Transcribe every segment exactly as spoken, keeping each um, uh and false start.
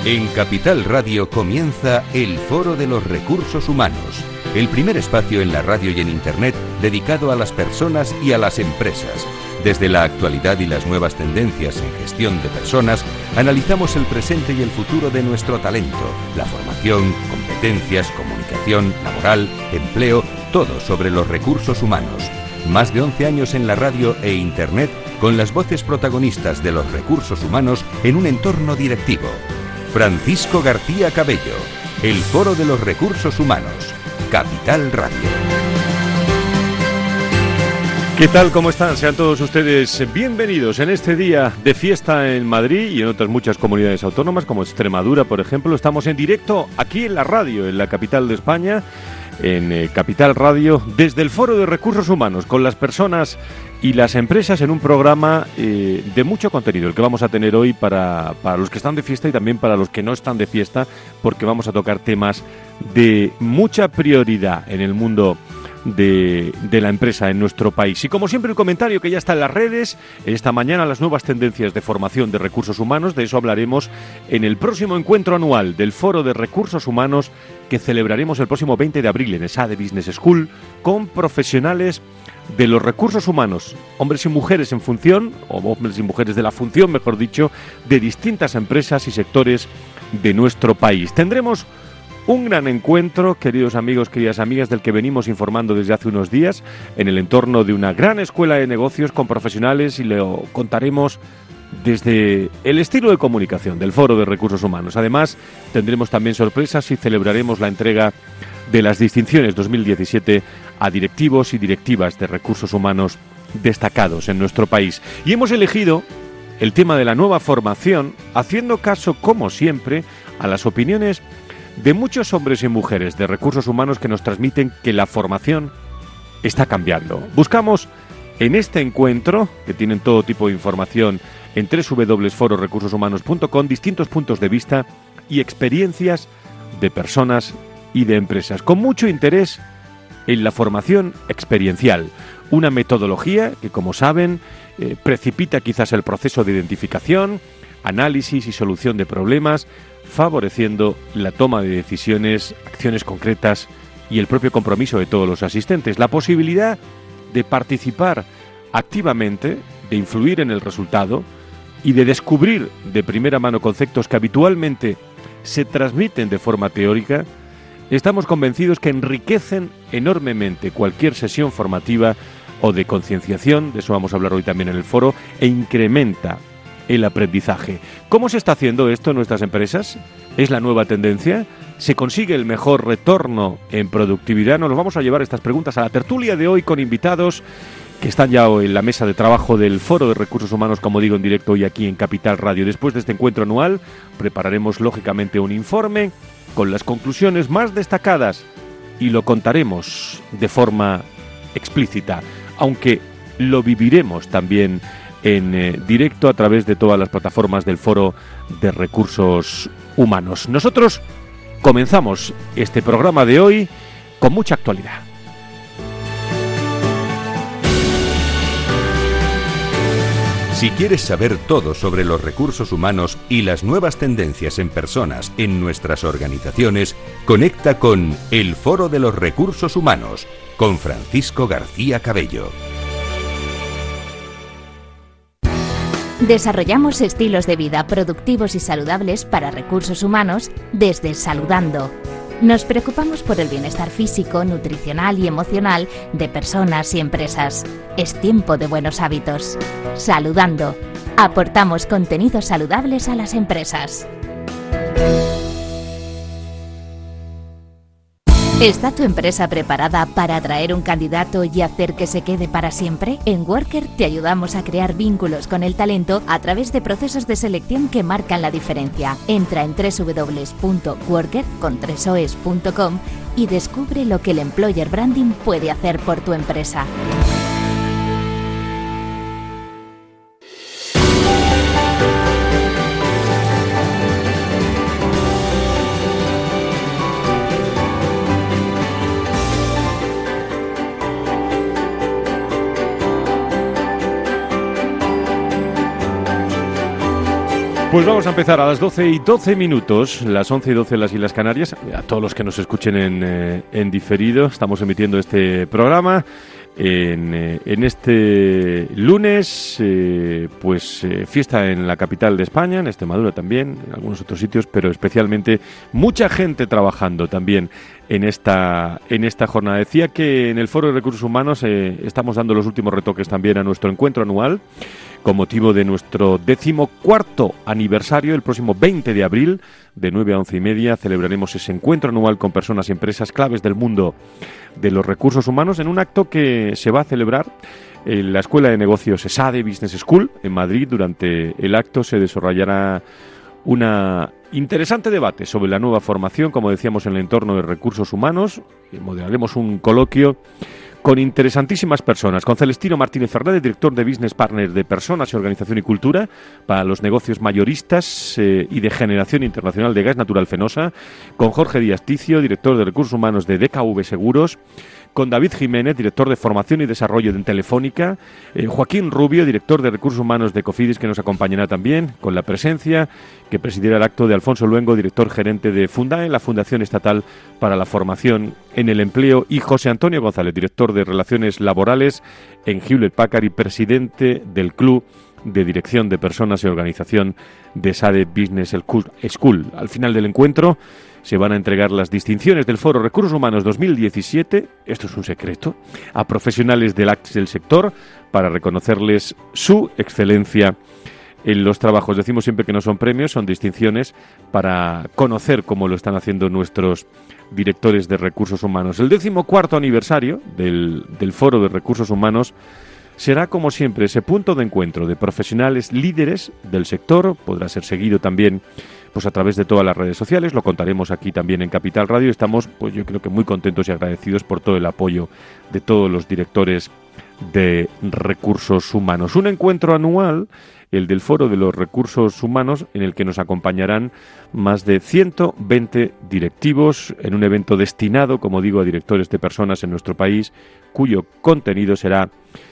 En Capital Radio comienza el Foro de los Recursos Humanos, el primer espacio en la radio y en Internet dedicado a las personas y a las empresas. Desde la actualidad y las nuevas tendencias en gestión de personas, analizamos el presente y el futuro de nuestro talento, la formación, competencias, comunicación, laboral, empleo, todo sobre los recursos humanos. Más de once años en la radio e Internet con las voces protagonistas de los recursos humanos en un entorno directivo. Francisco García Cabello, el Foro de los Recursos Humanos, Capital Radio. ¿Qué tal? ¿Cómo están? Sean todos ustedes bienvenidos en este día de fiesta en Madrid y en otras muchas comunidades autónomas como Extremadura, por ejemplo. Estamos en directo aquí en la radio, en la capital de España, en eh, Capital Radio, desde el Foro de Recursos Humanos, con las personas y las empresas en un programa eh, de mucho contenido, el que vamos a tener hoy para, para los que están de fiesta y también para los que no están de fiesta, porque vamos a tocar temas de mucha prioridad en el mundo de, de la empresa en nuestro país. Y como siempre el comentario que ya está en las redes, esta mañana las nuevas tendencias de formación de recursos humanos, de eso hablaremos en el próximo encuentro anual del Foro de Recursos Humanos que celebraremos el próximo veinte de abril en ESADE Business School con profesionales de los recursos humanos, hombres y mujeres en función, o hombres y mujeres de la función, mejor dicho, de distintas empresas y sectores de nuestro país. Tendremos un gran encuentro, queridos amigos, queridas amigas, del que venimos informando desde hace unos días, en el entorno de una gran escuela de negocios con profesionales, y lo contaremos desde el estilo de comunicación del Foro de Recursos Humanos. Además, tendremos también sorpresas y celebraremos la entrega de las distinciones dos mil diecisiete a directivos y directivas de recursos humanos destacados en nuestro país. Y hemos elegido el tema de la nueva formación, haciendo caso, como siempre, a las opiniones de muchos hombres y mujeres de recursos humanos que nos transmiten que la formación está cambiando. Buscamos en este encuentro, que tienen todo tipo de información en doble u doble u doble u punto foro recursos humanos punto com, distintos puntos de vista y experiencias de personas y de empresas, con mucho interés en la formación experiencial, una metodología que, como saben, eh, precipita quizás el proceso de identificación, análisis y solución de problemas, favoreciendo la toma de decisiones, acciones concretas y el propio compromiso de todos los asistentes, la posibilidad de participar activamente, de influir en el resultado y de descubrir de primera mano conceptos que habitualmente se transmiten de forma teórica. Estamos convencidos que enriquecen enormemente cualquier sesión formativa o de concienciación, de eso vamos a hablar hoy también en el foro, e incrementa el aprendizaje. ¿Cómo se está haciendo esto en nuestras empresas? ¿Es la nueva tendencia? ¿Se consigue el mejor retorno en productividad? Nos vamos a llevar estas preguntas a la tertulia de hoy con invitados que están ya en la mesa de trabajo del Foro de Recursos Humanos, como digo, en directo hoy aquí en Capital Radio. Después de este encuentro anual, prepararemos lógicamente un informe con las conclusiones más destacadas y lo contaremos de forma explícita, aunque lo viviremos también en eh, directo a través de todas las plataformas del Foro de Recursos Humanos. Nosotros comenzamos este programa de hoy con mucha actualidad. Si quieres saber todo sobre los recursos humanos y las nuevas tendencias en personas en nuestras organizaciones, conecta con el Foro de los Recursos Humanos con Francisco García Cabello. Desarrollamos estilos de vida productivos y saludables para recursos humanos desde Saludando. Nos preocupamos por el bienestar físico, nutricional y emocional de personas y empresas. Es tiempo de buenos hábitos. Saludando. Aportamos contenidos saludables a las empresas. ¿Está tu empresa preparada para atraer un candidato y hacer que se quede para siempre? En Worker te ayudamos a crear vínculos con el talento a través de procesos de selección que marcan la diferencia. Entra en doble u doble u doble u punto worker con tres o es punto com y descubre lo que el Employer Branding puede hacer por tu empresa. Pues vamos a empezar a las doce y doce minutos, las once y doce en las Islas Canarias. A todos los que nos escuchen en, eh, en diferido, estamos emitiendo este programa en, eh, en este lunes, eh, pues eh, fiesta en la capital de España, en Extremadura también, en algunos otros sitios, pero especialmente mucha gente trabajando también en esta en esta jornada. Decía que en el Foro de Recursos Humanos eh, estamos dando los últimos retoques también a nuestro encuentro anual, con motivo de nuestro decimocuarto aniversario. El próximo veinte de abril, de nueve a once y media, celebraremos ese encuentro anual con personas y empresas claves del mundo de los recursos humanos, en un acto que se va a celebrar en la Escuela de Negocios ESADE Business School en Madrid. Durante el acto se desarrollará una interesante debate sobre la nueva formación, como decíamos, en el entorno de recursos humanos. Moderaremos un coloquio con interesantísimas personas, con Celestino Martínez Fernández, director de Business Partners de Personas y Organización y Cultura para los negocios mayoristas eh, y de generación internacional de gas natural Fenosa, con Jorge Díaz Ticio, director de Recursos Humanos de D K V Seguros, con David Jiménez, director de Formación y Desarrollo de Telefónica, eh, Joaquín Rubio, director de Recursos Humanos de Cofidis, que nos acompañará también, con la presencia que presidirá el acto de Alfonso Luengo, director gerente de Fundae, la Fundación Estatal para la Formación en el Empleo, y José Antonio González, director de Relaciones Laborales en Hewlett Packard y presidente del Club de Dirección de Personas y Organización de ESADE Business School. Al final del encuentro se van a entregar las distinciones del Foro Recursos Humanos dos mil diecisiete, esto es un secreto, a profesionales del, del sector para reconocerles su excelencia en los trabajos. Decimos siempre que no son premios, son distinciones para conocer cómo lo están haciendo nuestros directores de recursos humanos. El decimocuarto aniversario del, del Foro de Recursos Humanos será, como siempre, ese punto de encuentro de profesionales líderes del sector. Podrá ser seguido también pues a través de todas las redes sociales, lo contaremos aquí también en Capital Radio. Estamos, pues yo creo que muy contentos y agradecidos por todo el apoyo de todos los directores de recursos humanos. Un encuentro anual, el del Foro de los Recursos Humanos, en el que nos acompañarán más de ciento veinte directivos en un evento destinado, como digo, a directores de personas en nuestro país, cuyo contenido será,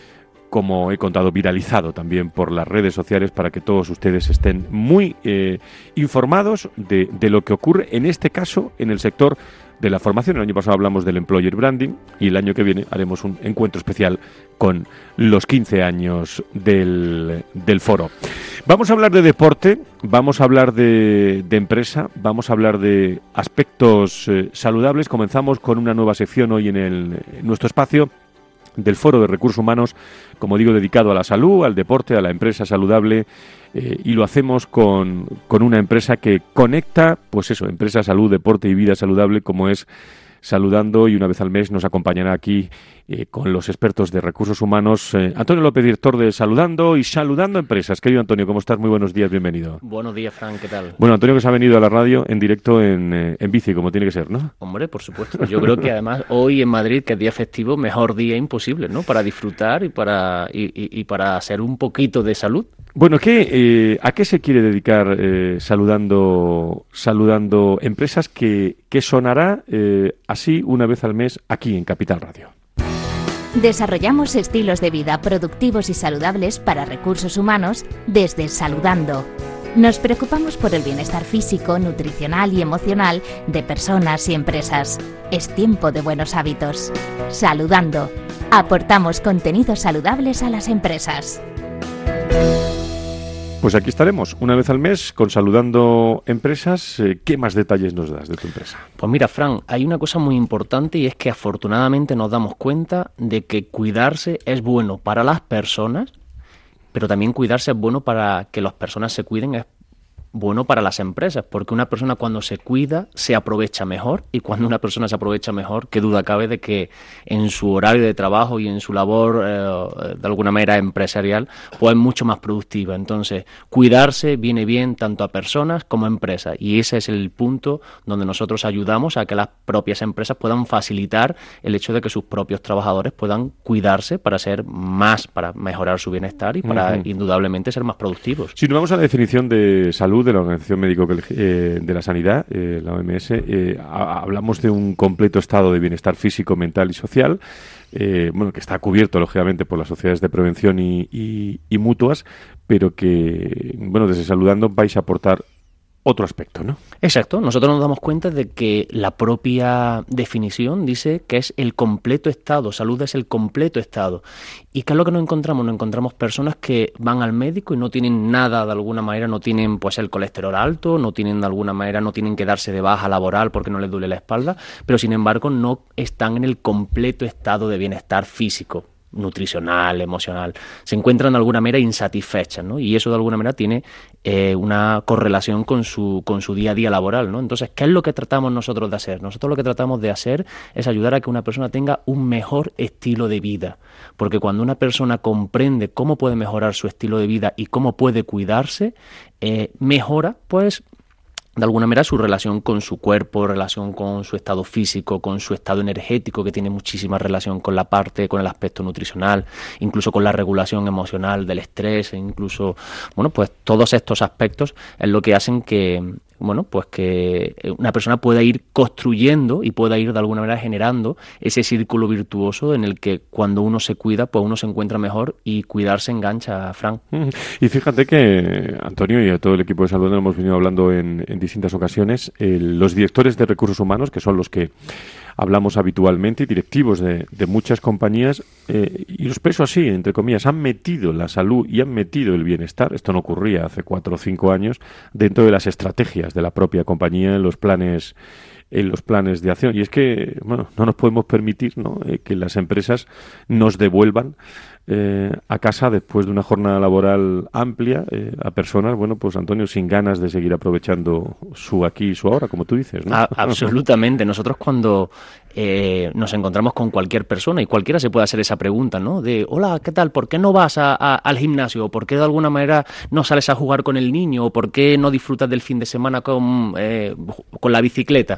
como he contado, viralizado también por las redes sociales para que todos ustedes estén muy eh, informados de, de lo que ocurre, en este caso, en el sector de la formación. El año pasado hablamos del Employer Branding y el año que viene haremos un encuentro especial con los quince años del, del foro. Vamos a hablar de deporte, vamos a hablar de, de empresa, vamos a hablar de aspectos eh, saludables. Comenzamos con una nueva sección hoy en, el, en nuestro espacio del Foro de Recursos Humanos, como digo, dedicado a la salud, al deporte, a la empresa saludable, eh, y lo hacemos con, con una empresa que conecta, pues eso, empresa, salud, deporte y vida saludable, como es Saludando, y una vez al mes nos acompañará aquí eh, con los expertos de recursos humanos eh, Antonio López, director de Saludando y Saludando Empresas. Querido Antonio, ¿cómo estás? Muy buenos días, bienvenido. Buenos días, Fran, ¿qué tal? Bueno, Antonio, que se ha venido a la radio en directo en, eh, en bici, como tiene que ser, ¿no? Hombre, por supuesto. Yo creo que además hoy en Madrid, que es día festivo, mejor día imposible, ¿no? Para disfrutar y para, y, y, y para hacer un poquito de salud. Bueno, ¿qué, eh, ¿a qué se quiere dedicar eh, saludando, saludando Empresas que, que sonará eh, así una vez al mes aquí en Capital Radio? Desarrollamos estilos de vida productivos y saludables para recursos humanos desde Saludando. Nos preocupamos por el bienestar físico, nutricional y emocional de personas y empresas. Es tiempo de buenos hábitos. Saludando. Aportamos contenidos saludables a las empresas. Pues aquí estaremos una vez al mes con Saludando Empresas. ¿Qué más detalles nos das de tu empresa? Pues mira, Fran, hay una cosa muy importante y es que afortunadamente nos damos cuenta de que cuidarse es bueno para las personas, pero también cuidarse es bueno para que las personas se cuiden, es bueno para las empresas, porque una persona cuando se cuida se aprovecha mejor, y cuando una persona se aprovecha mejor, qué duda cabe de que en su horario de trabajo y en su labor eh, de alguna manera empresarial pues es mucho más productiva. Entonces, cuidarse viene bien tanto a personas como a empresas, y ese es el punto donde nosotros ayudamos a que las propias empresas puedan facilitar el hecho de que sus propios trabajadores puedan cuidarse para ser más, para mejorar su bienestar y para uh-huh. indudablemente ser más productivos. Si nos vamos a la definición de salud, Salud, de la Organización Médico eh, de la Sanidad, eh, la O M S, eh, a, hablamos de un completo estado de bienestar físico, mental y social, eh, bueno, que está cubierto, lógicamente, por las sociedades de prevención y, y, y mutuas, pero que, bueno, desde Saludando vais a aportar otro aspecto, ¿no? Exacto. Nosotros nos damos cuenta de que la propia definición dice que es el completo estado. Salud es el completo estado. ¿Y qué es lo que nos encontramos? Nos encontramos personas que van al médico y no tienen nada, de alguna manera, no tienen pues el colesterol alto, no tienen de alguna manera, no tienen que darse de baja laboral porque no les duele la espalda, pero sin embargo no están en el completo estado de bienestar físico, nutricional, emocional, se encuentran de alguna manera insatisfechas, ¿no? Y eso de alguna manera tiene eh, una correlación con su con su día a día laboral, ¿no? Entonces, ¿qué es lo que tratamos nosotros de hacer? Nosotros lo que tratamos de hacer es ayudar a que una persona tenga un mejor estilo de vida, porque cuando una persona comprende cómo puede mejorar su estilo de vida y cómo puede cuidarse, eh, mejora, pues, de alguna manera su relación con su cuerpo, relación con su estado físico, con su estado energético, que tiene muchísima relación con la parte, con el aspecto nutricional, incluso con la regulación emocional del estrés, e incluso, bueno, pues todos estos aspectos es lo que hacen que, bueno, pues que una persona pueda ir construyendo y pueda ir de alguna manera generando ese círculo virtuoso en el que cuando uno se cuida, pues uno se encuentra mejor y cuidarse engancha, Fran. Y fíjate que, Antonio, y a todo el equipo de Salud lo hemos venido hablando en, en distintas ocasiones, eh, los directores de recursos humanos, que son los que hablamos habitualmente, y directivos de, de muchas compañías, eh, y los expreso así, entre comillas, han metido la salud y han metido el bienestar, esto no ocurría hace cuatro o cinco años, dentro de las estrategias de la propia compañía, en los planes en los planes de acción. Y es que, bueno, no nos podemos permitir, ¿no?, eh, que las empresas nos devuelvan eh, a casa después de una jornada laboral amplia eh, a personas, bueno, pues Antonio, sin ganas de seguir aprovechando su aquí y su ahora, como tú dices, ¿no? A- absolutamente. Nosotros cuando eh, nos encontramos con cualquier persona, y cualquiera se puede hacer esa pregunta, ¿no? De, hola, ¿qué tal? ¿Por qué no vas a, a, al gimnasio? ¿Por qué de alguna manera no sales a jugar con el niño? ¿O por qué no disfrutas del fin de semana con, eh, con la bicicleta?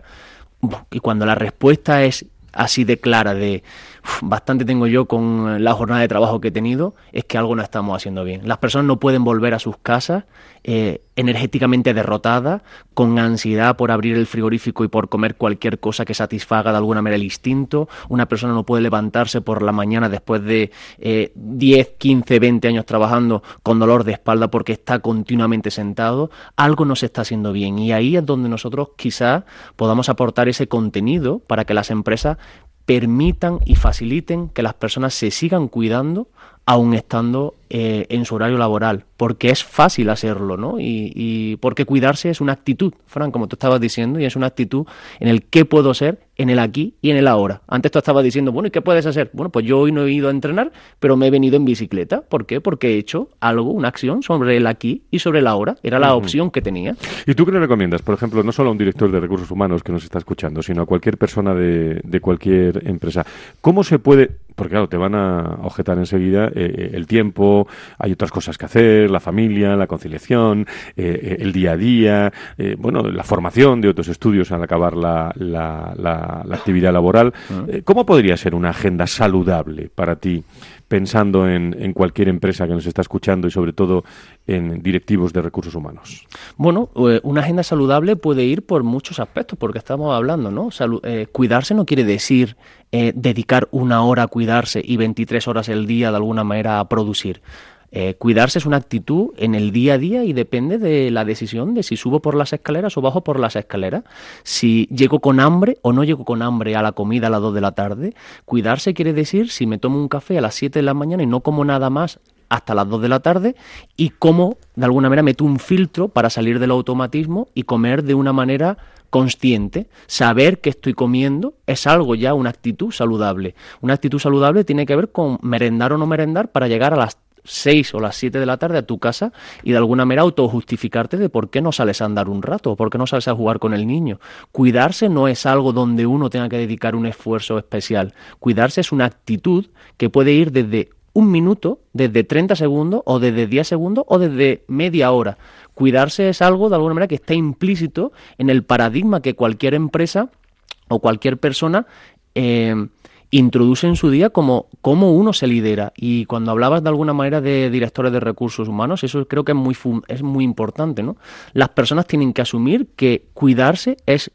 Y cuando la respuesta es así de clara, de uf, bastante tengo yo con la jornada de trabajo que he tenido, es que algo no estamos haciendo bien. Las personas no pueden volver a sus casas eh, energéticamente derrotadas, con ansiedad por abrir el frigorífico y por comer cualquier cosa que satisfaga de alguna manera el instinto. Una persona no puede levantarse por la mañana después de eh, diez, quince, veinte años trabajando con dolor de espalda porque está continuamente sentado. Algo no se está haciendo bien, y ahí es donde nosotros quizás podamos aportar ese contenido para que las empresas permitan y faciliten que las personas se sigan cuidando aún estando eh, en su horario laboral, porque es fácil hacerlo, ¿no? Y, y porque cuidarse es una actitud, Fran, como tú estabas diciendo, y es una actitud en el qué puedo ser en el aquí y en el ahora. Antes tú estabas diciendo, bueno, ¿y qué puedes hacer? Bueno, pues yo hoy no he ido a entrenar, pero me he venido en bicicleta. ¿Por qué? Porque he hecho algo, una acción sobre el aquí y sobre el ahora. Era la uh-huh. opción que tenía. ¿Y tú qué le recomiendas, por ejemplo, no solo a un director de recursos humanos que nos está escuchando, sino a cualquier persona de, de cualquier empresa? ¿Cómo se puede...? Porque claro, te van a objetar enseguida eh, el tiempo, hay otras cosas que hacer, la familia, la conciliación, eh, el día a día, eh, bueno, la formación de otros estudios al acabar la, la, la, la actividad laboral. Uh-huh. ¿Cómo podría ser una agenda saludable para ti, pensando en, en cualquier empresa que nos está escuchando y sobre todo en directivos de recursos humanos? Bueno, una agenda saludable puede ir por muchos aspectos, porque estamos hablando, ¿no? Salu- eh, cuidarse no quiere decir eh, dedicar una hora a cuidarse y veintitrés horas el día de alguna manera a producir. Eh, cuidarse es una actitud en el día a día y depende de la decisión de si subo por las escaleras o bajo por las escaleras, si llego con hambre o no llego con hambre a la comida a las dos de la tarde. Cuidarse quiere decir si me tomo un café a las siete de la mañana y no como nada más hasta las dos de la tarde, y cómo de alguna manera meto un filtro para salir del automatismo y comer de una manera consciente. Saber que estoy comiendo es algo ya, una actitud saludable. Una actitud saludable tiene que ver con merendar o no merendar para llegar a las seis o las siete de la tarde a tu casa y de alguna manera autojustificarte de por qué no sales a andar un rato o por qué no sales a jugar con el niño. Cuidarse no es algo donde uno tenga que dedicar un esfuerzo especial. Cuidarse es una actitud que puede ir desde un minuto, desde treinta segundos o desde diez segundos o desde media hora. Cuidarse es algo de alguna manera que está implícito en el paradigma que cualquier empresa o cualquier persona eh, introduce en su día como cómo uno se lidera. Y cuando hablabas de alguna manera de directores de recursos humanos, eso creo que es muy, es muy importante, ¿no? Las personas tienen que asumir que cuidarse es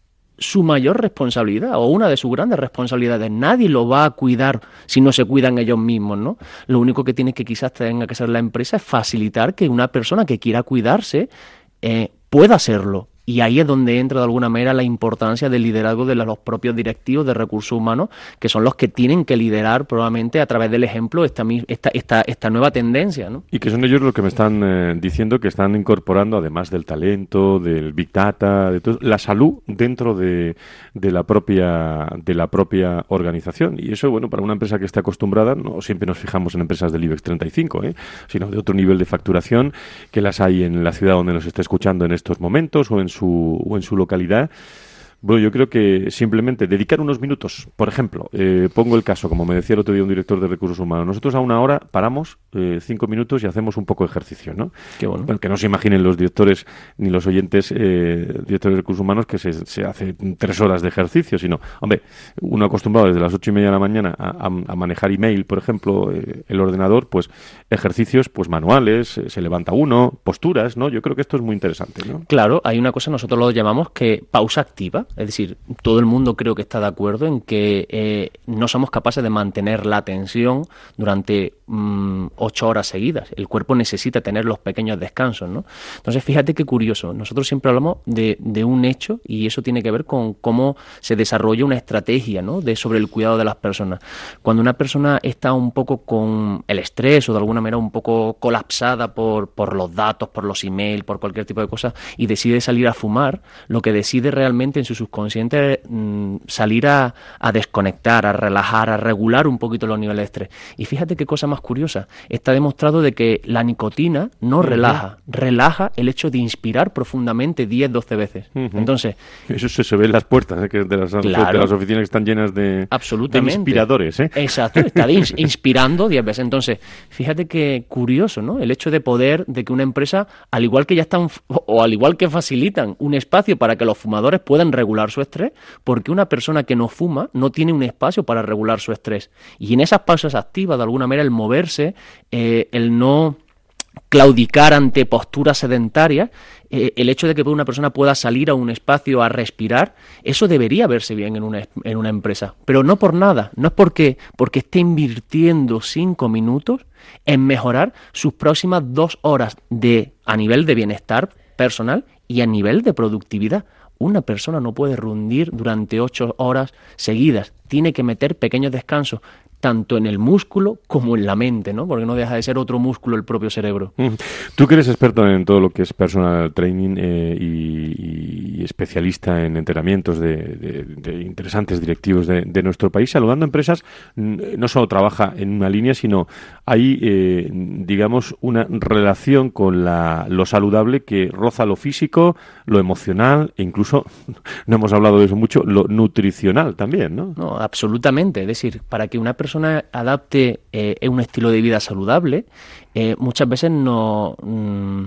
su mayor responsabilidad o una de sus grandes responsabilidades. Nadie lo va a cuidar si no se cuidan ellos mismos, ¿no? Lo único que tiene que quizás tenga que hacer la empresa es facilitar que una persona que quiera cuidarse eh, pueda hacerlo. Y ahí es donde entra de alguna manera la importancia del liderazgo de los propios directivos de recursos humanos, que son los que tienen que liderar probablemente a través del ejemplo esta esta esta, esta nueva tendencia, ¿no? Y que son ellos los que me están eh, diciendo que están incorporando, además del talento, del Big Data, de todo, la salud dentro de, de la propia de la propia organización. Y eso, bueno, para una empresa que esté acostumbrada, no siempre nos fijamos en empresas del IBEX treinta y cinco, ¿eh? sino de otro nivel de facturación, que las hay en la ciudad donde nos esté escuchando en estos momentos o en su Su, o en su localidad. Bueno, yo creo que simplemente dedicar unos minutos, por ejemplo, eh, pongo el caso, como me decía el otro día un director de recursos humanos, nosotros a una hora paramos eh, cinco minutos y hacemos un poco de ejercicio, ¿no? Qué bueno. Bueno, que no se imaginen los directores ni los oyentes, eh, directores de recursos humanos, que se, se hace tres horas de ejercicio, sino, hombre, uno acostumbrado desde las ocho y media de la mañana a, a, a manejar email, por ejemplo, eh, el ordenador, pues ejercicios pues manuales, eh, se levanta uno, posturas, ¿no? Yo creo que esto es muy interesante, ¿no? Claro, hay una cosa, nosotros lo llamamos que pausa activa. Es decir, todo el mundo creo que está de acuerdo en que eh, no somos capaces de mantener la atención durante mm, ocho horas seguidas. El cuerpo necesita tener los pequeños descansos, ¿no? Entonces, fíjate qué curioso. Nosotros siempre hablamos de, de un hecho y eso tiene que ver con cómo se desarrolla una estrategia, ¿no? de sobre el cuidado de las personas. Cuando una persona está un poco con el estrés o de alguna manera un poco colapsada por, por los datos, por los emails, por cualquier tipo de cosa y decide salir a fumar, lo que decide realmente en su subconsciente mmm, salir a, a desconectar, a relajar, a regular un poquito los niveles de estrés. Y fíjate qué cosa más curiosa. Está demostrado de que la nicotina no uh-huh. relaja, relaja el hecho de inspirar profundamente diez, doce veces. Uh-huh. Entonces, eso se, se ve en las puertas, ¿eh? que de, las, claro, de las oficinas que están llenas de, de inspiradores. ¿eh? Exacto, está de ins- inspirando diez veces. Entonces, fíjate qué curioso, ¿no? El hecho de poder, de que una empresa, al igual que ya están, o al igual que facilitan un espacio para que los fumadores puedan regular su estrés, porque una persona que no fuma no tiene un espacio para regular su estrés. Y en esas pausas activas, de alguna manera, el moverse, eh, el no claudicar ante posturas sedentarias, eh, el hecho de que una persona pueda salir a un espacio a respirar, eso debería verse bien en una, en una empresa. Pero no por nada, no es porque, porque esté invirtiendo cinco minutos en mejorar sus próximas dos horas de a nivel de bienestar personal y a nivel de productividad. Una persona no puede rundir durante ocho horas seguidas, tiene que meter pequeños descansos, tanto en el músculo como en la mente, ¿no? Porque no deja de ser otro músculo el propio cerebro. Tú que eres experto en todo lo que es personal training eh, y, y especialista en entrenamientos de, de, de interesantes directivos de, de nuestro país, saludando empresas, no solo trabaja en una línea, sino hay, eh, digamos, una relación con la, lo saludable que roza lo físico, lo emocional e incluso, no hemos hablado de eso mucho, lo nutricional también, ¿no? No, absolutamente. Es decir, para que una persona persona adapte eh, un estilo de vida saludable, eh, muchas veces no, mm,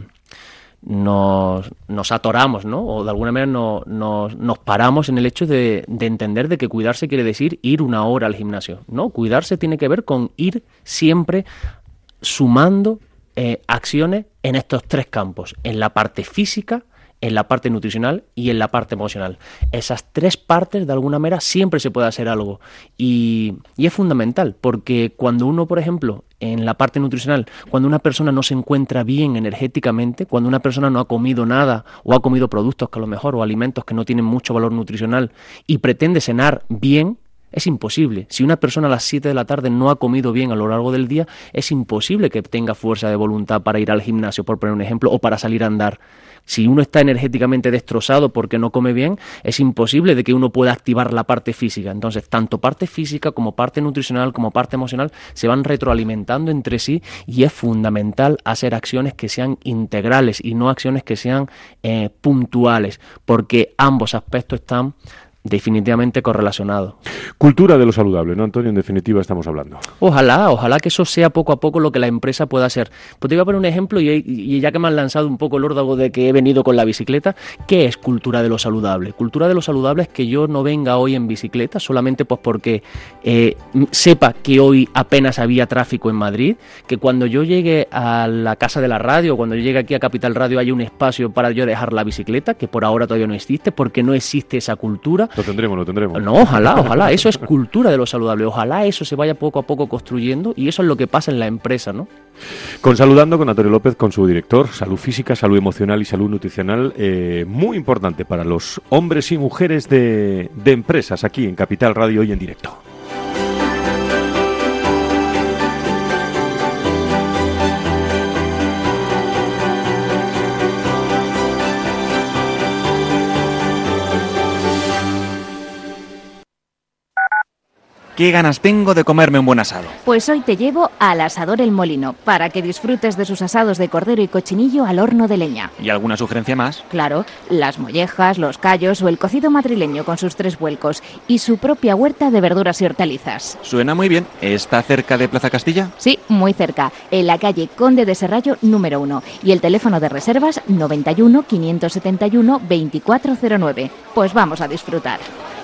nos, nos atoramos, ¿no? O de alguna manera no, nos, nos paramos en el hecho de, de entender de que cuidarse quiere decir ir una hora al gimnasio. No, cuidarse tiene que ver con ir siempre sumando eh, acciones en estos tres campos, en la parte física, en la parte nutricional y en la parte emocional. Esas tres partes, de alguna manera, siempre se puede hacer algo. Y, y es fundamental, porque cuando uno, por ejemplo, en la parte nutricional, cuando una persona no se encuentra bien energéticamente, cuando una persona no ha comido nada o ha comido productos que a lo mejor o alimentos que no tienen mucho valor nutricional y pretende cenar bien, es imposible. Si una persona a las siete de la tarde no ha comido bien a lo largo del día, es imposible que tenga fuerza de voluntad para ir al gimnasio, por poner un ejemplo, o para salir a andar. Si uno está energéticamente destrozado porque no come bien, es imposible de que uno pueda activar la parte física. Entonces, tanto parte física como parte nutricional como parte emocional se van retroalimentando entre sí y es fundamental hacer acciones que sean integrales y no acciones que sean eh, puntuales, porque ambos aspectos están definitivamente correlacionado. Cultura de lo saludable, ¿no, Antonio? En definitiva estamos hablando. Ojalá, ojalá que eso sea poco a poco lo que la empresa pueda hacer. Pues te voy a poner un ejemplo y, y ya que me han lanzado un poco el órdago de que he venido con la bicicleta, ¿qué es cultura de lo saludable? Cultura de lo saludable es que yo no venga hoy en bicicleta solamente pues porque eh, sepa que hoy apenas había tráfico en Madrid, que cuando yo llegue a la casa de la radio, cuando yo llegue aquí a Capital Radio haya un espacio para yo dejar la bicicleta, que por ahora todavía no existe, porque no existe esa cultura. Lo tendremos, lo tendremos. No, ojalá, ojalá. Eso es cultura de lo saludable. Ojalá eso se vaya poco a poco construyendo y eso es lo que pasa en la empresa, ¿no? Con Saludando, con Antonio López, con su director, salud física, salud emocional y salud nutricional, eh, muy importante para los hombres y mujeres de, de empresas aquí en Capital Radio hoy en directo. Qué ganas tengo de comerme un buen asado. Pues hoy te llevo al Asador El Molino, para que disfrutes de sus asados de cordero y cochinillo al horno de leña. ¿Y alguna sugerencia más? Claro, las mollejas, los callos o el cocido madrileño con sus tres vuelcos y su propia huerta de verduras y hortalizas. Suena muy bien. ¿Está cerca de Plaza Castilla? Sí, muy cerca, en la calle Conde de Serrallo número uno. Y el teléfono de reservas noventa y uno, quinientos setenta y uno, veinticuatro cero nueve. Pues vamos a disfrutar.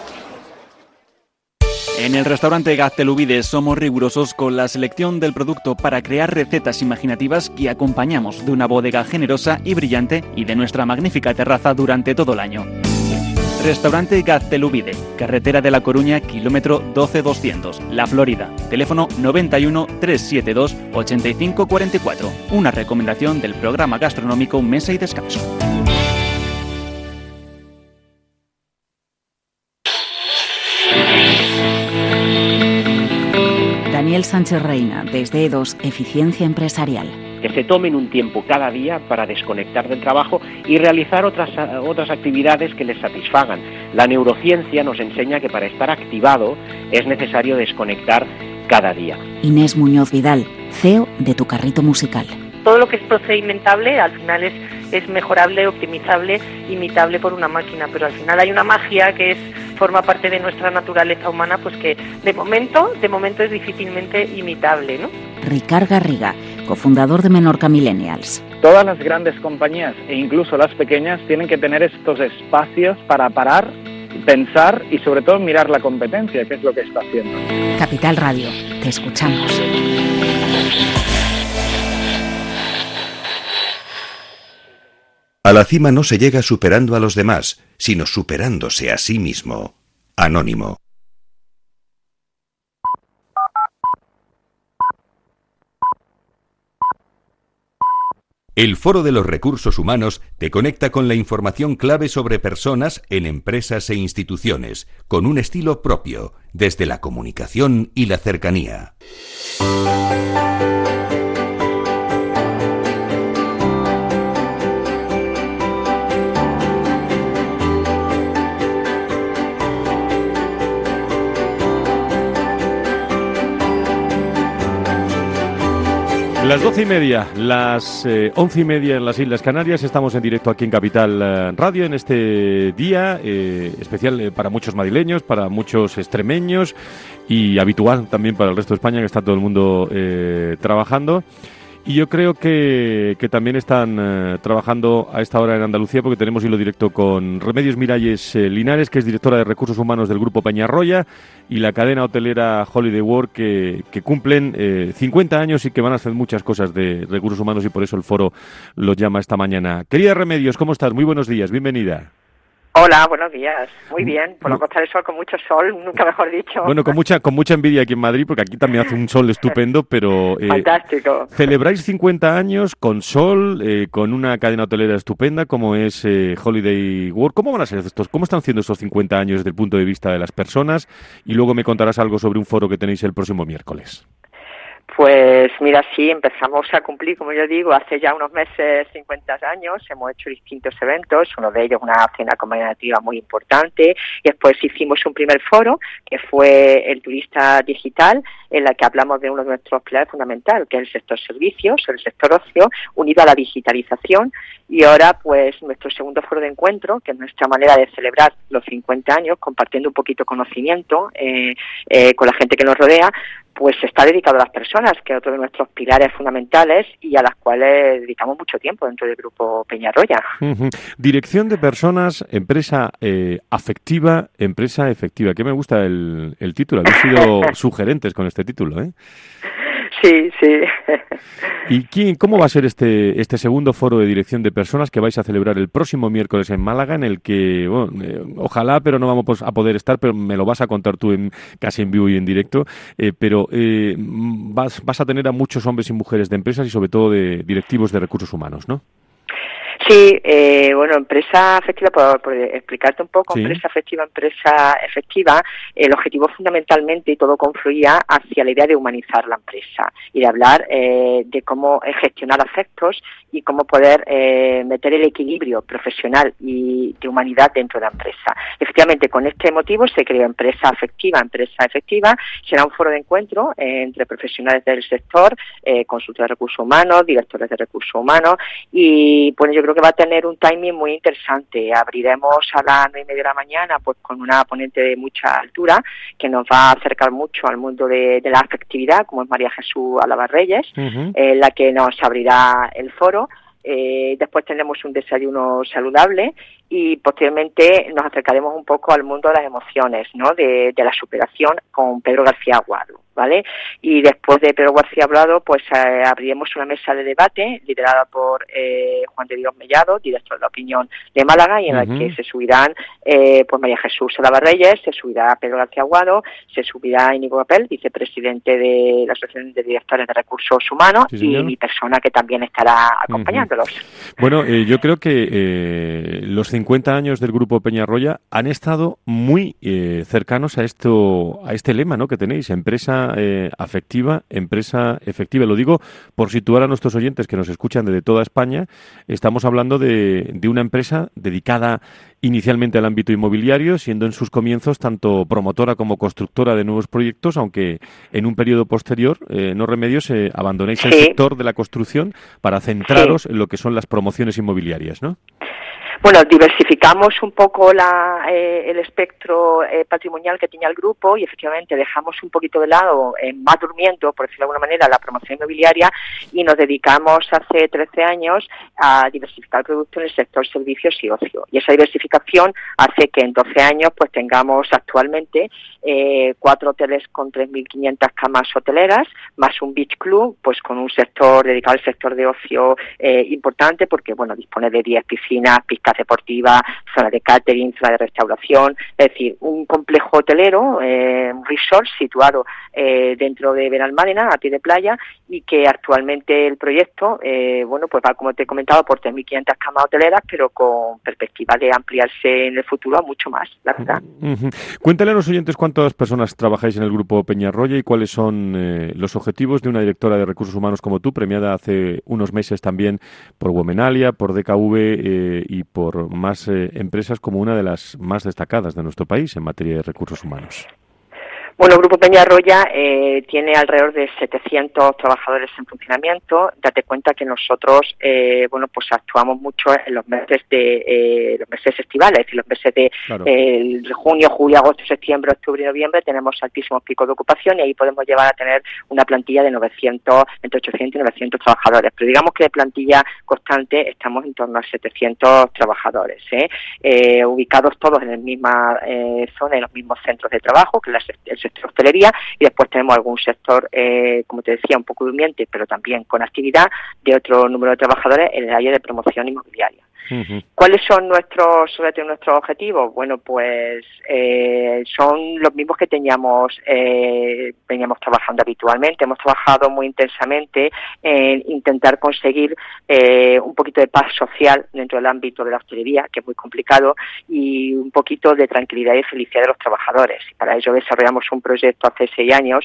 En el restaurante Gaztelubides somos rigurosos con la selección del producto para crear recetas imaginativas que acompañamos de una bodega generosa y brillante y de nuestra magnífica terraza durante todo el año. Restaurante Gaztelubide, carretera de La Coruña, kilómetro doce doscientos, La Florida. Teléfono noventa y uno, trescientos setenta y dos, ochenta y cinco cuarenta y cuatro. Una recomendación del programa gastronómico Mesa y Descanso. Daniel Sánchez Reina, desde E dos, Eficiencia Empresarial. Que se tomen un tiempo cada día para desconectar del trabajo y realizar otras, otras actividades que les satisfagan. La neurociencia nos enseña que para estar activado es necesario desconectar cada día. Inés Muñoz Vidal, C E O de Tu Carrito Musical. Todo lo que es procedimentable al final es, es mejorable, optimizable, imitable por una máquina, pero al final hay una magia que es forma parte de nuestra naturaleza humana, pues que de momento, de momento es difícilmente imitable, ¿no? Ricard Garriga, cofundador de Menorca Millennials. Todas las grandes compañías e incluso las pequeñas tienen que tener estos espacios para parar, pensar y sobre todo mirar la competencia, que es lo que está haciendo. Capital Radio, te escuchamos. A la cima no se llega superando a los demás, sino superándose a sí mismo. Anónimo. El Foro de los Recursos Humanos te conecta con la información clave sobre personas en empresas e instituciones, con un estilo propio, desde la comunicación y la cercanía. Las doce y media, las eh, once y media en las Islas Canarias, estamos en directo aquí en Capital eh, Radio en este día eh, especial eh, para muchos madrileños, para muchos extremeños y habitual también para el resto de España, que está todo el mundo eh, trabajando. Y yo creo que, que también están eh, trabajando a esta hora en Andalucía, porque tenemos hilo directo con Remedios Miralles eh, Linares, que es directora de Recursos Humanos del Grupo Peñarroya, y la cadena hotelera Holiday World, que, que cumplen eh, cincuenta años y que van a hacer muchas cosas de recursos humanos, y por eso el foro los llama esta mañana. Querida Remedios, ¿cómo estás? Muy buenos días, bienvenida. Hola, buenos días. Muy bien, por la Costa del Sol con mucho sol, nunca mejor dicho. Bueno, con mucha con mucha envidia aquí en Madrid, porque aquí también hace un sol estupendo, pero... Eh, Fantástico. Celebráis cincuenta años con sol, eh, con una cadena hotelera estupenda como es eh, Holiday World. ¿Cómo van a ser estos? ¿Cómo están siendo estos cincuenta años desde el punto de vista de las personas? Y luego me contarás algo sobre un foro que tenéis el próximo miércoles. Pues mira, sí, empezamos a cumplir, como yo digo, hace ya unos meses, cincuenta años, hemos hecho distintos eventos, uno de ellos una cena conmemorativa muy importante, y después hicimos un primer foro, que fue el turista digital, en la que hablamos de uno de nuestros pilares fundamentales, que es el sector servicios, el sector ocio, unido a la digitalización, y ahora pues nuestro segundo foro de encuentro, que es nuestra manera de celebrar los cincuenta años, compartiendo un poquito conocimiento eh, eh, con la gente que nos rodea, pues está dedicado a las personas, que es otro de nuestros pilares fundamentales y a las cuales dedicamos mucho tiempo dentro del Grupo Peñarroya. Uh-huh. Dirección de personas, empresa eh, afectiva, empresa efectiva. Que me gusta el, el título, habéis sido sugerentes con este título, ¿eh? Sí, sí. ¿Y quién, cómo va a ser este este segundo foro de dirección de personas que vais a celebrar el próximo miércoles en Málaga, en el que, bueno, eh, ojalá, pero no vamos a poder estar, pero me lo vas a contar tú en, casi en vivo y en directo, eh, pero eh, vas, vas a tener a muchos hombres y mujeres de empresas y sobre todo de directivos de recursos humanos, ¿no? Sí, eh, bueno, empresa afectiva, por, por explicarte un poco, sí. empresa afectiva, empresa efectiva, el objetivo fundamentalmente, y todo confluía hacia la idea de humanizar la empresa y de hablar eh, de cómo gestionar afectos y cómo poder eh, meter el equilibrio profesional y de humanidad dentro de la empresa. Efectivamente, con este motivo se creó empresa afectiva, empresa efectiva, será un foro de encuentro eh, entre profesionales del sector, eh, consultores de recursos humanos, directores de recursos humanos, y bueno, yo creo que va a tener un timing muy interesante. Abriremos a las nueve y media de la mañana pues con una ponente de mucha altura que nos va a acercar mucho al mundo de, de la afectividad, como es María Jesús Alabarreyes, uh-huh. eh, la que nos abrirá el foro. Eh, después tendremos un desayuno saludable y posteriormente nos acercaremos un poco al mundo de las emociones, ¿no? De, de la superación con Pedro García Aguado, ¿vale? Y después de Pedro García Aguado, pues eh, abriremos una mesa de debate liderada por eh, Juan de Dios Mellado, director de la Opinión de Málaga, y en uh-huh. la que se subirán eh, pues María Jesús Alabarreyes, se subirá Pedro García Aguado, se subirá Íñigo Papel, vicepresidente de la Asociación de Directores de Recursos Humanos, sí, y mi persona que también estará acompañándolos. Uh-huh. Bueno, eh, yo creo que eh, los cincuenta años del Grupo Peñarroya han estado muy eh, cercanos a esto, a este lema, ¿no?, que tenéis, empresa eh, afectiva, empresa efectiva. Lo digo por situar a nuestros oyentes que nos escuchan desde toda España. Estamos hablando de, de una empresa dedicada inicialmente al ámbito inmobiliario, siendo en sus comienzos tanto promotora como constructora de nuevos proyectos, aunque en un periodo posterior, eh, no remedios, eh, abandonéis sí. el sector de la construcción para centraros sí. en lo que son las promociones inmobiliarias, ¿no? Bueno, diversificamos un poco la, eh, el espectro eh, patrimonial que tenía el grupo y efectivamente dejamos un poquito de lado, eh, más durmiendo, por decirlo de alguna manera, la promoción inmobiliaria y nos dedicamos hace trece años a diversificar el producto en el sector servicios y ocio. Y esa diversificación hace que en doce años pues tengamos actualmente eh, cuatro hoteles con tres mil quinientas camas hoteleras, más un beach club, pues con un sector dedicado al sector de ocio eh, importante porque, bueno, dispone de diez piscinas, piscinas deportiva, zona de catering, zona de restauración, es decir, un complejo hotelero, eh, un resort situado eh, dentro de Benalmádena, a pie de playa, y que actualmente el proyecto, eh, bueno, pues va, como te he comentado, por tres mil quinientas camas hoteleras, pero con perspectiva de ampliarse en el futuro a mucho más, la verdad. Uh-huh. Cuéntale a los oyentes cuántas personas trabajáis en el Grupo Peñarroya y cuáles son eh, los objetivos de una directora de recursos humanos como tú, premiada hace unos meses también por Womenalia, por D K V eh, y por más eh, empresas como una de las más destacadas de nuestro país en materia de recursos humanos. Bueno, el Grupo Peñarroya eh, tiene alrededor de setecientos trabajadores en funcionamiento. Date cuenta que nosotros, eh, bueno, pues actuamos mucho en los meses de eh, los meses estivales y los meses de claro. eh, junio, julio, agosto, septiembre, octubre y noviembre tenemos altísimos picos de ocupación y ahí podemos llevar a tener una plantilla de novecientos, entre ochocientos y novecientos trabajadores. Pero digamos que de plantilla constante estamos en torno a setecientos trabajadores, ¿eh? Eh, ubicados todos en la misma eh, zona, en los mismos centros de trabajo, que es el sector hostelería, y después tenemos algún sector, eh, como te decía, un poco durmiente, pero también con actividad de otro número de trabajadores en el área de promoción inmobiliaria. Uh-huh. ¿Cuáles son nuestros, sobre todo nuestros objetivos? Bueno, pues eh, son los mismos que teníamos, eh, veníamos trabajando habitualmente. Hemos trabajado muy intensamente en intentar conseguir eh, un poquito de paz social dentro del ámbito de la hostelería, que es muy complicado, y un poquito de tranquilidad y felicidad de los trabajadores. Y para ello desarrollamos un proyecto hace seis años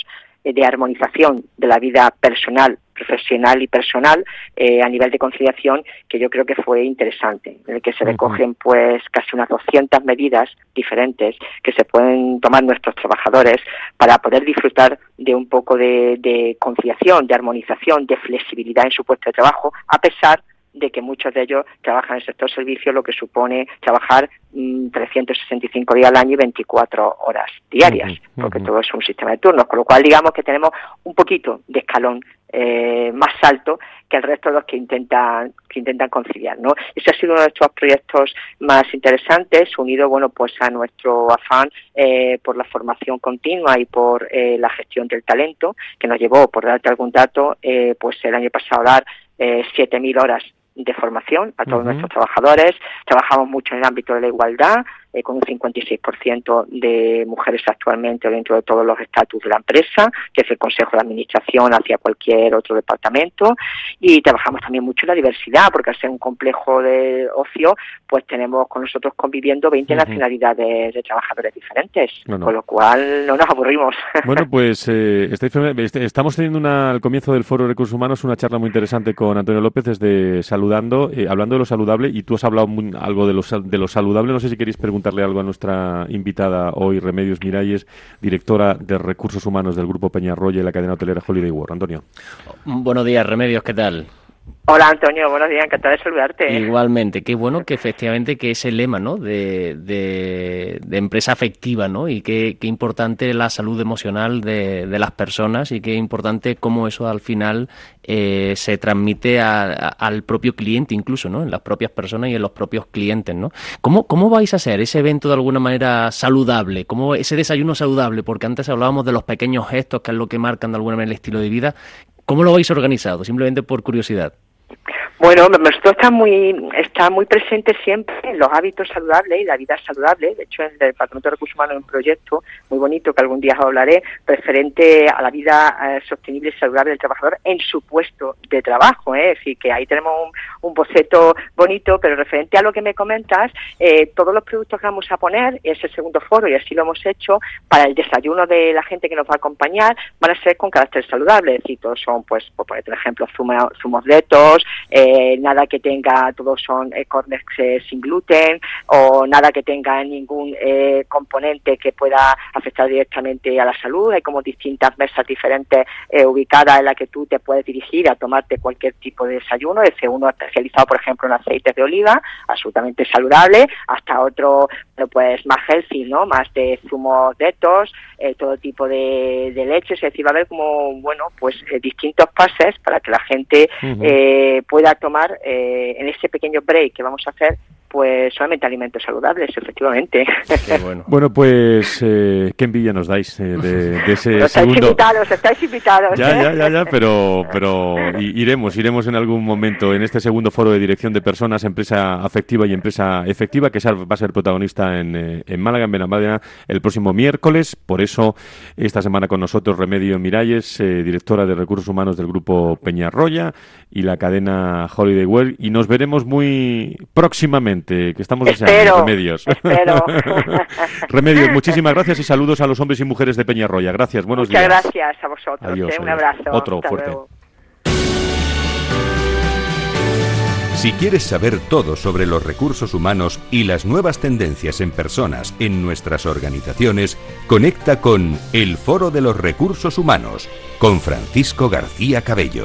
eh, de armonización de la vida personal, profesional y personal eh, a nivel de conciliación, que yo creo que fue interesante, en el que se recogen pues casi unas doscientas medidas diferentes que se pueden tomar nuestros trabajadores para poder disfrutar de un poco de, de conciliación, de armonización, de flexibilidad en su puesto de trabajo, a pesar de que muchos de ellos trabajan en el sector servicio, lo que supone trabajar mmm, trescientos sesenta y cinco días al año y veinticuatro horas diarias, uh-huh, porque uh-huh. todo es un sistema de turnos, con lo cual digamos que tenemos un poquito de escalón eh, más alto que el resto de los que intentan que intentan conciliar, ¿no? Ese ha sido uno de nuestros proyectos más interesantes, unido, bueno, pues a nuestro afán eh, por la formación continua y por eh, la gestión del talento, que nos llevó, por darte algún dato, eh, pues el año pasado a dar eh, siete mil horas de formación a todos uh-huh. nuestros trabajadores. Trabajamos mucho en el ámbito de la igualdad, eh, con un cincuenta y seis por ciento de mujeres actualmente dentro de todos los estatus de la empresa, que es el Consejo de Administración hacia cualquier otro departamento, y trabajamos también mucho en la diversidad, porque al ser un complejo de ocio, pues tenemos con nosotros conviviendo veinte uh-huh. nacionalidades de trabajadores diferentes, bueno. con lo cual no nos aburrimos. Bueno, pues eh, estáis, estamos teniendo una, al comienzo del Foro de Recursos Humanos una charla muy interesante con Antonio López desde Saludando, eh, hablando de lo saludable, y tú has hablado muy, algo de lo, de lo saludable. No sé si queréis preguntarle algo a nuestra invitada hoy, Remedios Miralles, directora de Recursos Humanos del Grupo Peñarroya y la cadena hotelera Holiday World. Antonio. Buenos días, Remedios, ¿qué tal? Hola, Antonio, buenos días, encantado de saludarte. Igualmente, qué bueno que efectivamente que ese lema, ¿no?, de, de, de empresa afectiva, ¿no?, y qué, qué importante la salud emocional de, de las personas, y qué importante cómo eso al final eh, se transmite a, a, al propio cliente incluso, ¿no?, en las propias personas y en los propios clientes, ¿no? ¿Cómo, cómo vais a hacer ese evento de alguna manera saludable? ¿Cómo ese desayuno saludable? Porque antes hablábamos de los pequeños gestos, que es lo que marcan de alguna manera el estilo de vida. ¿Cómo lo habéis organizado? Simplemente por curiosidad. Bueno, nosotros está muy está muy presente siempre en los hábitos saludables y la vida saludable. De hecho, en el Departamento de Recursos Humanos hay un proyecto muy bonito que algún día os hablaré, referente a la vida eh, sostenible y saludable del trabajador en su puesto de trabajo. ¿eh? Es decir, que ahí tenemos un, un boceto bonito, pero referente a lo que me comentas, eh, todos los productos que vamos a poner, es el segundo foro y así lo hemos hecho, para el desayuno de la gente que nos va a acompañar, van a ser con carácter saludable. Es decir, todos son, pues, por poner por ejemplo, zumo, zumos detox, eh, nada que tenga, todos son eh, corners eh, sin gluten, o nada que tenga ningún eh, componente que pueda afectar directamente a la salud. Hay como distintas mesas diferentes eh, ubicadas en las que tú te puedes dirigir a tomarte cualquier tipo de desayuno, desde uno especializado, por ejemplo, en aceites de oliva, absolutamente saludable, hasta otro pues más healthy, ¿no? Más de zumos detox, eh, todo tipo de, de leches. Es decir, va a haber como, bueno, pues eh, distintos pases para que la gente uh-huh. eh, pueda tomar eh, en ese pequeño break que vamos a hacer, pues solamente alimentos saludables, efectivamente. Qué bueno. Bueno, pues eh, qué envidia nos dais eh, de, de ese estáis segundo... invitados, estáis invitados. Ya, ya, ya, ya, pero, pero iremos, iremos en algún momento en este segundo foro de dirección de personas, empresa afectiva y empresa efectiva, que va a ser protagonista en, en Málaga, en Benalmádena, el próximo miércoles. Por eso, esta semana con nosotros Remedios Miralles, eh, directora de Recursos Humanos del Grupo Peñarroya y la cadena Holiday World, y nos veremos muy próximamente, que estamos deseando. Espero, Remedios. Espero. Remedios, muchísimas gracias y saludos a los hombres y mujeres de Peñarroya. Gracias, buenos Muchas días. Muchas gracias a vosotros. Adiós, eh, un adiós. abrazo. Otro Hasta fuerte. Luego. Si quieres saber todo sobre los recursos humanos y las nuevas tendencias en personas en nuestras organizaciones, conecta con El Foro de los Recursos Humanos con Francisco García Cabello.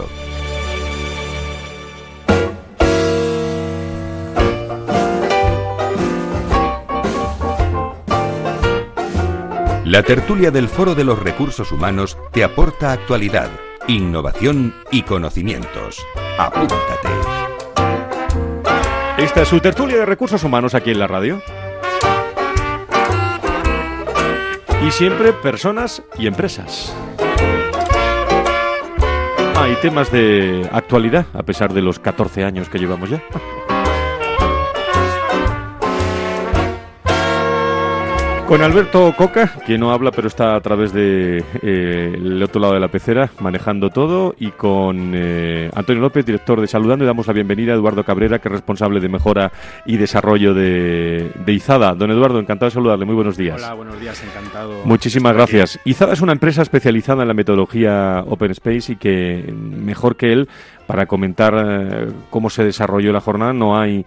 La tertulia del Foro de los Recursos Humanos te aporta actualidad, innovación y conocimientos. Apúntate. Esta es su tertulia de recursos humanos aquí en la radio. Y siempre personas y empresas. Hay ah, temas de actualidad, a pesar de los catorce años que llevamos ya. Con Alberto Coca, que no habla pero está a través de eh, el otro lado de la pecera manejando todo, y con eh, Antonio López, director de Saludando, y damos la bienvenida a Eduardo Cabrera, que es responsable de mejora y desarrollo de, de Izada. Don Eduardo, encantado de saludarle, muy buenos días. Hola, buenos días, encantado. Muchísimas gracias. Izada es una empresa especializada en la metodología Open Space y que mejor que él para comentar eh, cómo se desarrolló la jornada no hay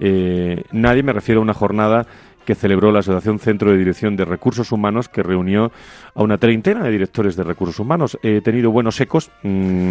eh, nadie. Me refiero a una jornada que celebró la Asociación Centro de Dirección de Recursos Humanos, que reunió a una treintena de directores de recursos humanos. He tenido buenos ecos. Mm,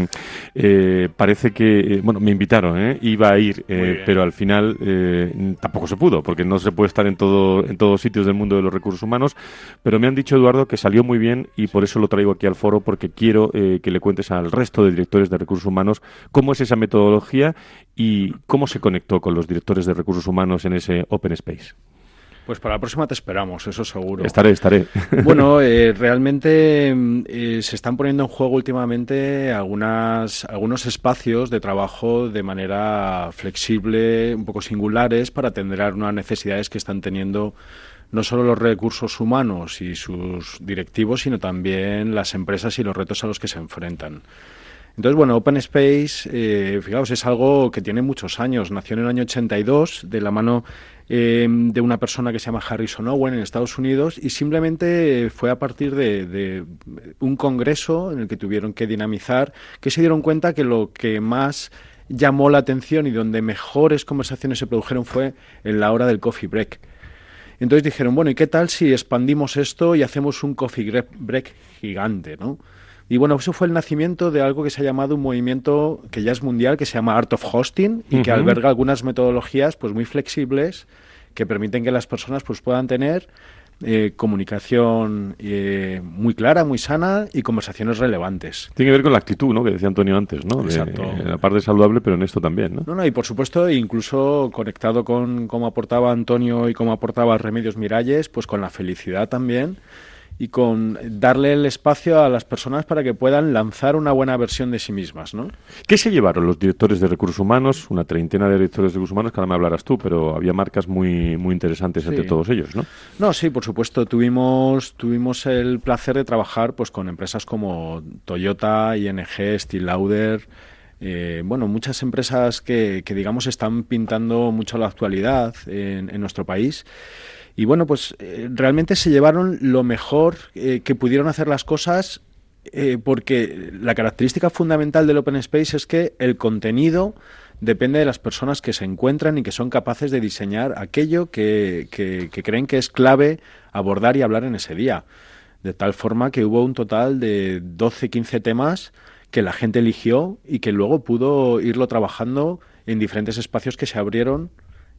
eh, parece que, eh, bueno, me invitaron, ¿eh? Iba a ir, eh, pero al final eh, tampoco se pudo, porque no se puede estar en todo en todos sitios del mundo de los recursos humanos. Pero me han dicho, Eduardo, que salió muy bien y por eso lo traigo aquí al foro, porque quiero eh, que le cuentes al resto de directores de recursos humanos cómo es esa metodología y cómo se conectó con los directores de recursos humanos en ese Open Space. Pues para la próxima te esperamos, eso seguro. Estaré, estaré. Bueno, eh, realmente eh, se están poniendo en juego últimamente algunas, algunos espacios de trabajo de manera flexible, un poco singulares, para atender a unas necesidades que están teniendo no solo los recursos humanos y sus directivos, sino también las empresas y los retos a los que se enfrentan. Entonces, bueno, Open Space, eh, fijaos, es algo que tiene muchos años. Nació en el año ochenta y dos de la mano eh, de una persona que se llama Harrison Owen en Estados Unidos, y simplemente fue a partir de, de un congreso en el que tuvieron que dinamizar, que se dieron cuenta que lo que más llamó la atención y donde mejores conversaciones se produjeron fue en la hora del coffee break. Entonces dijeron, bueno, ¿y qué tal si expandimos esto y hacemos un coffee break gigante, ¿no? Y bueno, eso fue el nacimiento de algo que se ha llamado un movimiento que ya es mundial, que se llama Art of Hosting, y uh-huh. que alberga algunas metodologías pues muy flexibles que permiten que las personas pues puedan tener eh, comunicación eh, muy clara, muy sana y conversaciones relevantes. Tiene que ver con la actitud, ¿no?, que decía Antonio antes, ¿no? Exacto. De, de la parte saludable, pero en esto también, ¿no? No, no, y por supuesto, incluso conectado con cómo aportaba Antonio y cómo aportaba Remedios Miralles, pues con la felicidad también, y con darle el espacio a las personas para que puedan lanzar una buena versión de sí mismas, ¿no? ¿Qué se llevaron los directores de recursos humanos? Una treintena de directores de recursos humanos, que ahora me hablarás tú, pero había marcas muy muy interesantes sí. entre todos ellos, ¿no? No, sí, por supuesto. Tuvimos tuvimos el placer de trabajar pues con empresas como Toyota, I N G, Steel Lauder, eh, bueno, muchas empresas que, que digamos están pintando mucho la actualidad en, en nuestro país. Y bueno, pues eh, realmente se llevaron lo mejor eh, que pudieron hacer las cosas, eh, porque la característica fundamental del Open Space es que el contenido depende de las personas que se encuentran y que son capaces de diseñar aquello que, que, que creen que es clave abordar y hablar en ese día. De tal forma que hubo un total de doce, quince temas que la gente eligió y que luego pudo irlo trabajando en diferentes espacios que se abrieron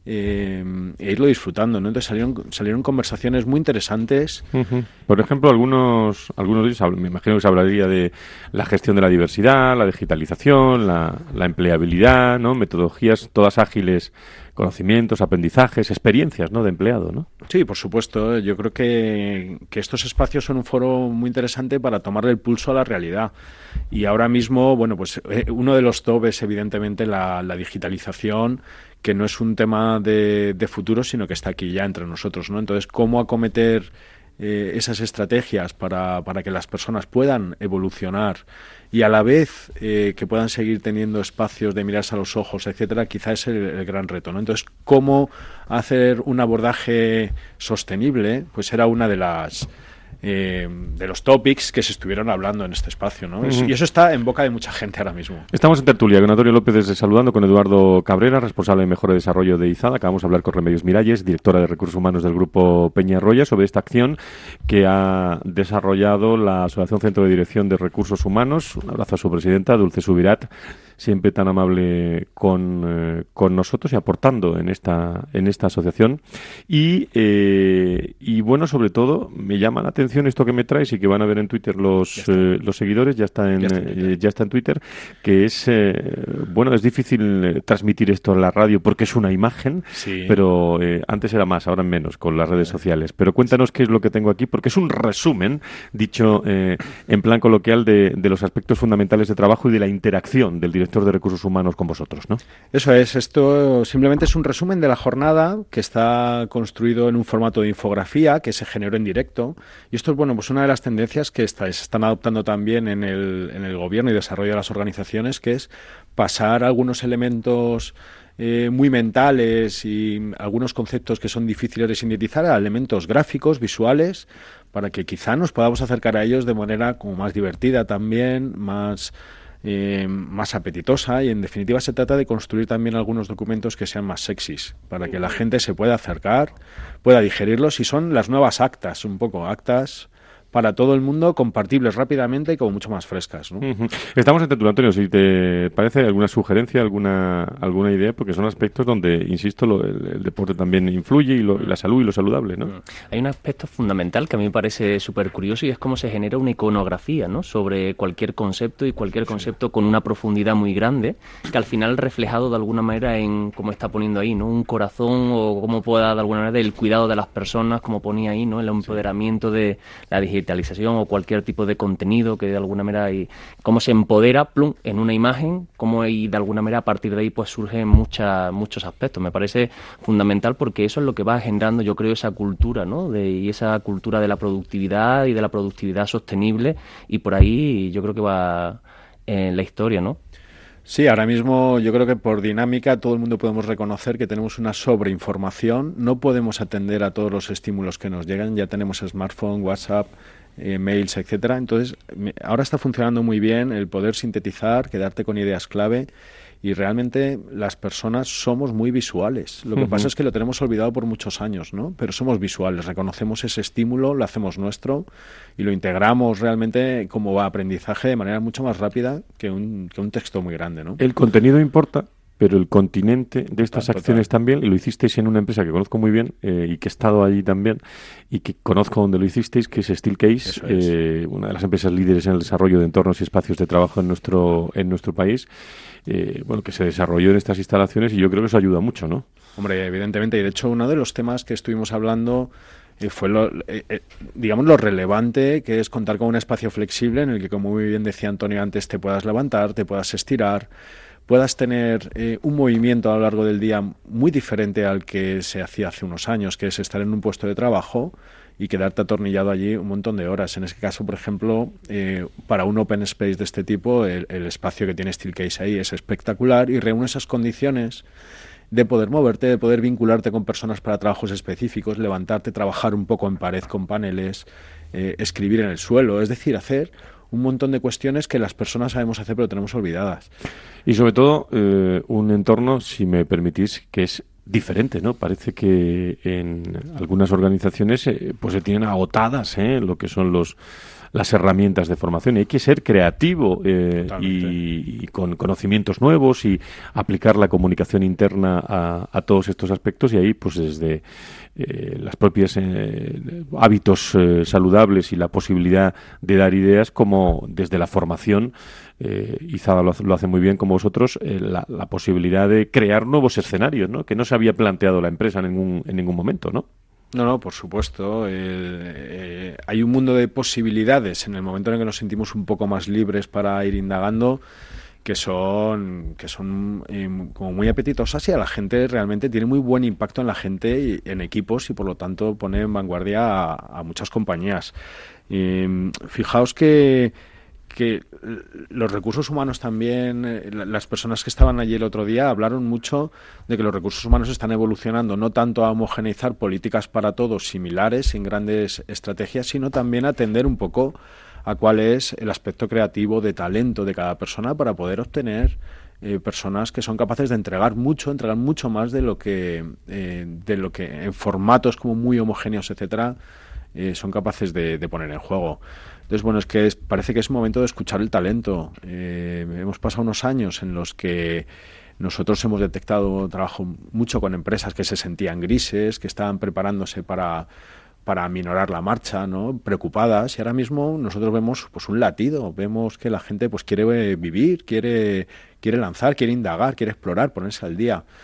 Eh, e irlo disfrutando, ¿no? Entonces salieron salieron conversaciones muy interesantes. Uh-huh. Por ejemplo, algunos algunos de ellos, me imagino que se hablaría de la gestión de la diversidad, la digitalización, la, la empleabilidad, ¿no? Metodologías todas ágiles, conocimientos, aprendizajes, experiencias, ¿no?, de empleado, ¿no? Sí, por supuesto. Yo creo que, que estos espacios son un foro muy interesante para tomarle el pulso a la realidad. Y ahora mismo, bueno, pues eh, uno de los top es evidentemente la, la digitalización, que no es un tema de, de futuro, sino que está aquí ya entre nosotros, ¿no? Entonces, ¿cómo acometer eh, esas estrategias para, para que las personas puedan evolucionar y a la vez eh, que puedan seguir teniendo espacios de mirarse a los ojos, etcétera? Quizá es el, el gran reto, ¿no? Entonces, ¿cómo hacer un abordaje sostenible? Pues era una de las Eh, de los topics que se estuvieron hablando en este espacio, ¿no? Uh-huh. Y eso está en boca de mucha gente ahora mismo. Estamos en tertulia con Antonio López desde Saludando, con Eduardo Cabrera, responsable de mejora y desarrollo de Izada. Acabamos de hablar con Remedios Miralles, directora de recursos humanos del Grupo Peñarroya, sobre esta acción que ha desarrollado la Asociación Centro de Dirección de Recursos Humanos. Un abrazo a su presidenta, Dulce Subirat, siempre tan amable con, eh, con nosotros y aportando en esta en esta asociación. Y, eh, y bueno, sobre todo, me llama la atención esto que me traes y que van a ver en Twitter los eh, los seguidores, ya está en, ya está, eh, ya está en Twitter, que es, eh, bueno, es difícil eh, transmitir esto en la radio porque es una imagen, sí. pero eh, antes era más, ahora menos, con las redes sociales. Pero cuéntanos qué es lo que tengo aquí, porque es un resumen, dicho eh, en plan coloquial, de, de los aspectos fundamentales de trabajo y de la interacción del director director de Recursos Humanos con vosotros, ¿no? Eso es, esto simplemente es un resumen de la jornada que está construido en un formato de infografía que se generó en directo, y esto es, bueno, pues una de las tendencias que está, se están adoptando también en el, en el gobierno y desarrollo de las organizaciones, que es pasar algunos elementos Eh, muy mentales y algunos conceptos que son difíciles de sintetizar a elementos gráficos, visuales, para que quizá nos podamos acercar a ellos de manera como más divertida también, más, eh, más apetitosa, y en definitiva se trata de construir también algunos documentos que sean más sexys, para que la gente se pueda acercar, pueda digerirlos, y son las nuevas actas, un poco actas para todo el mundo, compartibles rápidamente y como mucho más frescas, ¿no? Uh-huh. Estamos ante tú, Antonio, si te parece alguna sugerencia, alguna alguna idea, porque son aspectos donde, insisto, lo, el, el deporte también influye, y, lo, y la salud y lo saludable, ¿no? Hay un aspecto fundamental que a mí me parece súper curioso, y es cómo se genera una iconografía, ¿no?, sobre cualquier concepto, y cualquier concepto sí. con una profundidad muy grande, que al final reflejado de alguna manera en, como está poniendo ahí, ¿no?, un corazón, o como pueda de alguna manera el cuidado de las personas, como ponía ahí, ¿no?, el empoderamiento de la digitalización o cualquier tipo de contenido que de alguna manera, y cómo se empodera plum, en una imagen, cómo y de alguna manera a partir de ahí pues surgen muchas, muchos aspectos. Me parece fundamental, porque eso es lo que va generando, yo creo, esa cultura, ¿no?, de, y esa cultura de la productividad y de la productividad sostenible, y por ahí yo creo que va en la historia, ¿no? Sí, ahora mismo yo creo que por dinámica todo el mundo podemos reconocer que tenemos una sobreinformación, no podemos atender a todos los estímulos que nos llegan, ya tenemos smartphone, WhatsApp, eh, mails, etcétera. Entonces, me, ahora está funcionando muy bien el poder sintetizar, quedarte con ideas clave, y realmente las personas somos muy visuales. Lo que uh-huh. pasa es que lo tenemos olvidado por muchos años, ¿no? Pero somos visuales, reconocemos ese estímulo, lo hacemos nuestro y lo integramos realmente como aprendizaje de manera mucho más rápida que un, que un texto muy grande, ¿no? El contenido importa, pero el continente de estas Total. acciones también, y lo hicisteis en una empresa que conozco muy bien, eh, y que he estado allí también, y que conozco donde lo hicisteis, que es Steelcase, Eso es. eh, una de las empresas líderes en el desarrollo de entornos y espacios de trabajo en nuestro en nuestro país, eh, bueno, que se desarrolló en estas instalaciones, y yo creo que eso ayuda mucho, ¿no? Hombre, evidentemente, y de hecho uno de los temas que estuvimos hablando eh, fue, lo, eh, eh, digamos, lo relevante que es contar con un espacio flexible en el que, como muy bien decía Antonio antes, te puedas levantar, te puedas estirar, puedas tener eh, un movimiento a lo largo del día muy diferente al que se hacía hace unos años, que es estar en un puesto de trabajo y quedarte atornillado allí un montón de horas. En ese caso, por ejemplo, eh, para un open space de este tipo, el, el espacio que tiene Steelcase ahí es espectacular y reúne esas condiciones de poder moverte, de poder vincularte con personas para trabajos específicos, levantarte, trabajar un poco en pared con paneles, eh, escribir en el suelo, es decir, hacer un montón de cuestiones que las personas sabemos hacer pero tenemos olvidadas. Y sobre todo, eh, un entorno, si me permitís, que es diferente, ¿no? Parece que en algunas organizaciones eh, pues se tienen agotadas ¿eh? lo que son los las herramientas de formación, y hay que ser creativo eh, y, y con conocimientos nuevos y aplicar la comunicación interna a, a todos estos aspectos, y ahí pues desde eh, las propias eh, hábitos eh, saludables y la posibilidad de dar ideas, como desde la formación, eh, Izada lo, lo hace muy bien como vosotros, eh, la, la posibilidad de crear nuevos escenarios, ¿no?, que no se había planteado la empresa en ningún, en ningún momento, ¿no? No, no, por supuesto. Eh, eh, hay un mundo de posibilidades en el momento en el que nos sentimos un poco más libres para ir indagando, que son que son eh, como muy apetitosas, y a la gente realmente tiene muy buen impacto en la gente y en equipos, y por lo tanto pone en vanguardia a, a muchas compañías. Eh, fijaos que que los recursos humanos también, eh, las personas que estaban allí el otro día hablaron mucho de que los recursos humanos están evolucionando no tanto a homogeneizar políticas para todos similares, sin grandes estrategias, sino también a atender un poco a cuál es el aspecto creativo de talento de cada persona para poder obtener eh, personas que son capaces de entregar mucho, entregar mucho más de lo que, eh, de lo que en formatos como muy homogéneos, etcétera, eh, son capaces de, de poner en juego. Entonces, bueno, es que es, parece que es momento de escuchar el talento. Eh, hemos pasado unos años en los que nosotros hemos detectado trabajo mucho con empresas que se sentían grises, que estaban preparándose para, para aminorar la marcha, ¿no?, preocupadas, y ahora mismo nosotros vemos pues un latido, vemos que la gente pues quiere vivir, quiere, quiere lanzar, quiere indagar, quiere explorar, ponerse al día.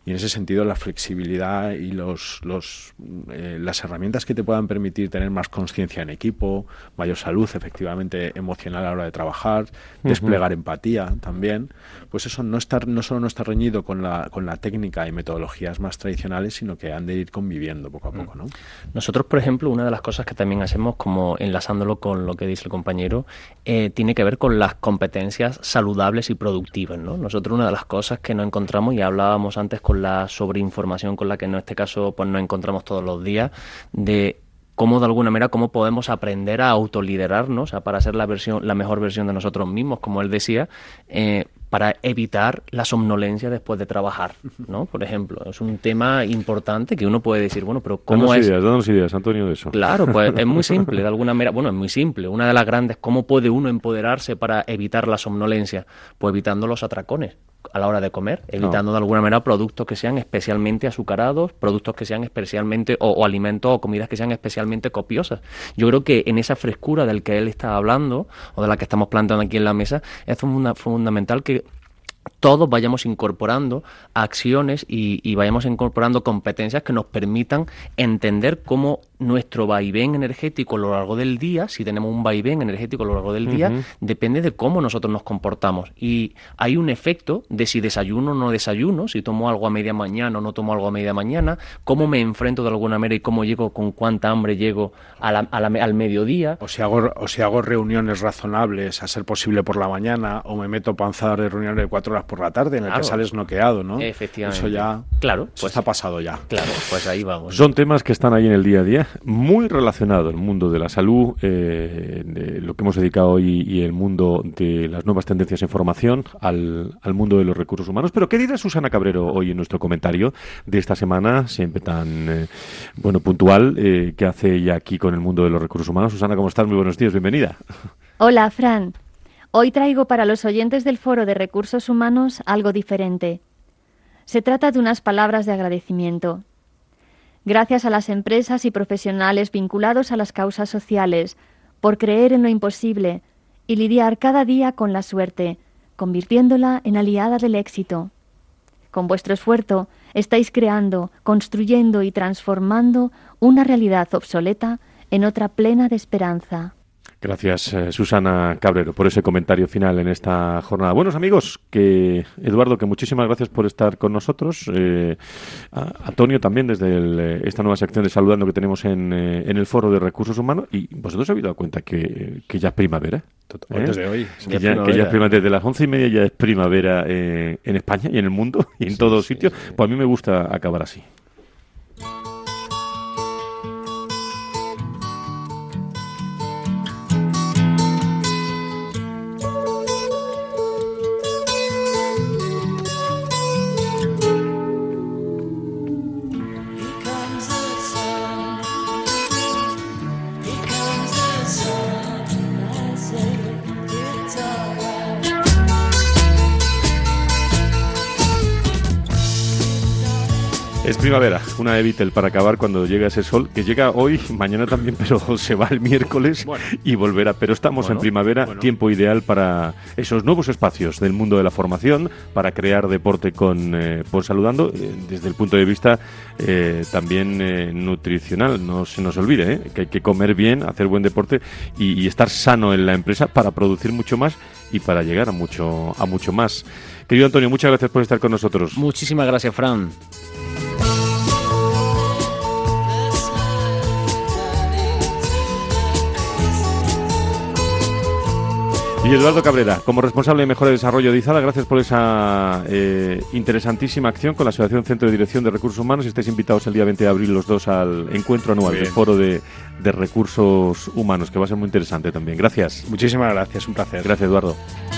y en ese sentido la flexibilidad y los, los eh, las herramientas que te puedan permitir tener más conciencia en equipo, mayor salud efectivamente emocional a la hora de trabajar, uh-huh. desplegar empatía también, pues eso no está, no solo no está reñido con la, con la técnica y metodologías más tradicionales, sino que han de ir conviviendo poco a poco, ¿no? Nosotros, por ejemplo, una de las cosas que también hacemos, como enlazándolo con lo que dice el compañero, eh, tiene que ver con las competencias saludables y productivas, ¿no? Nosotros una de las cosas que nos encontramos, y hablábamos antes con la sobreinformación con la que en este caso pues nos encontramos todos los días, de cómo de alguna manera cómo podemos aprender a autoliderarnos, o sea, para ser la versión, la mejor versión de nosotros mismos, como él decía, eh, para evitar la somnolencia después de trabajar, ¿no? Por ejemplo, es un tema importante que uno puede decir, bueno, pero ¿cómo danos es? ideas, danos ideas, Antonio, de eso. Claro, pues es muy simple, de alguna manera, bueno, es muy simple. Una de las grandes, ¿cómo puede uno empoderarse para evitar la somnolencia? Pues evitando los atracones a la hora de comer, evitando no. de alguna manera productos que sean especialmente azucarados, productos que sean especialmente, o, o alimentos o comidas que sean especialmente copiosas. Yo creo que en esa frescura del que él está hablando, o de la que estamos planteando aquí en la mesa, es funda- fundamental que todos vayamos incorporando acciones y, y vayamos incorporando competencias que nos permitan entender cómo nuestro vaivén energético a lo largo del día, si tenemos un vaivén energético a lo largo del día, uh-huh. depende de cómo nosotros nos comportamos. Y hay un efecto de si desayuno o no desayuno, si tomo algo a media mañana o no tomo algo a media mañana, cómo me enfrento de alguna manera y cómo llego, con cuánta hambre llego a la, a la, al mediodía. O si, hago, o si hago reuniones razonables, a ser posible por la mañana, o me meto panzada de reuniones de cuatro horas por la tarde, en el claro. que sales noqueado, ¿no? Efectivamente. Eso ya claro, pues, está pasado ya. Claro, pues ahí vamos. Son temas que están ahí en el día a día, muy relacionado el mundo de la salud, eh, de lo que hemos dedicado hoy y el mundo de las nuevas tendencias en formación al, al mundo de los recursos humanos. Pero ¿qué dirá Susana Cabrero hoy en nuestro comentario de esta semana, siempre tan eh, bueno puntual, eh, que hace ella aquí con el mundo de los recursos humanos? Susana, ¿cómo estás? Muy buenos días, bienvenida. Hola, Fran. Hoy traigo para los oyentes del Foro de Recursos Humanos algo diferente. Se trata de unas palabras de agradecimiento. Gracias a las empresas y profesionales vinculados a las causas sociales por creer en lo imposible y lidiar cada día con la suerte, convirtiéndola en aliada del éxito. Con vuestro esfuerzo estáis creando, construyendo y transformando una realidad obsoleta en otra plena de esperanza. Gracias, eh, Susana Cabrero, por ese comentario final en esta jornada. Buenos amigos, que Eduardo, que muchísimas gracias por estar con nosotros. Eh, a Antonio también, desde el, eh, esta nueva sección de Saludando que tenemos en, eh, en el Foro de Recursos Humanos. Y vosotros habéis dado cuenta que, que ya es primavera. ¿Eh? Desde hoy. Que ya, que ya es primavera. Desde las once y media ya es primavera eh, en España y en el mundo y en sí, todos sí, sitios. Sí. Pues a mí me gusta acabar así. Es primavera, una Evitel para acabar cuando llega ese sol, que llega hoy, mañana también, pero se va el miércoles bueno. y volverá. Pero estamos bueno, en primavera, bueno. tiempo ideal para esos nuevos espacios del mundo de la formación, para crear deporte con eh, por Saludando, eh, desde el punto de vista eh, también eh, nutricional. No se nos olvide, eh, que hay que comer bien, hacer buen deporte y, y estar sano en la empresa para producir mucho más y para llegar a mucho, a mucho más. Querido Antonio, muchas gracias por estar con nosotros. Muchísimas gracias, Fran. Y Eduardo Cabrera, como responsable de Mejora y Desarrollo de IZADA, gracias por esa eh, interesantísima acción con la Asociación Centro de Dirección de Recursos Humanos. Estáis invitados el día veinte de abril los dos al encuentro anual del Foro de, de Recursos Humanos, que va a ser muy interesante también. Gracias. Muchísimas gracias, un placer. Gracias, Eduardo.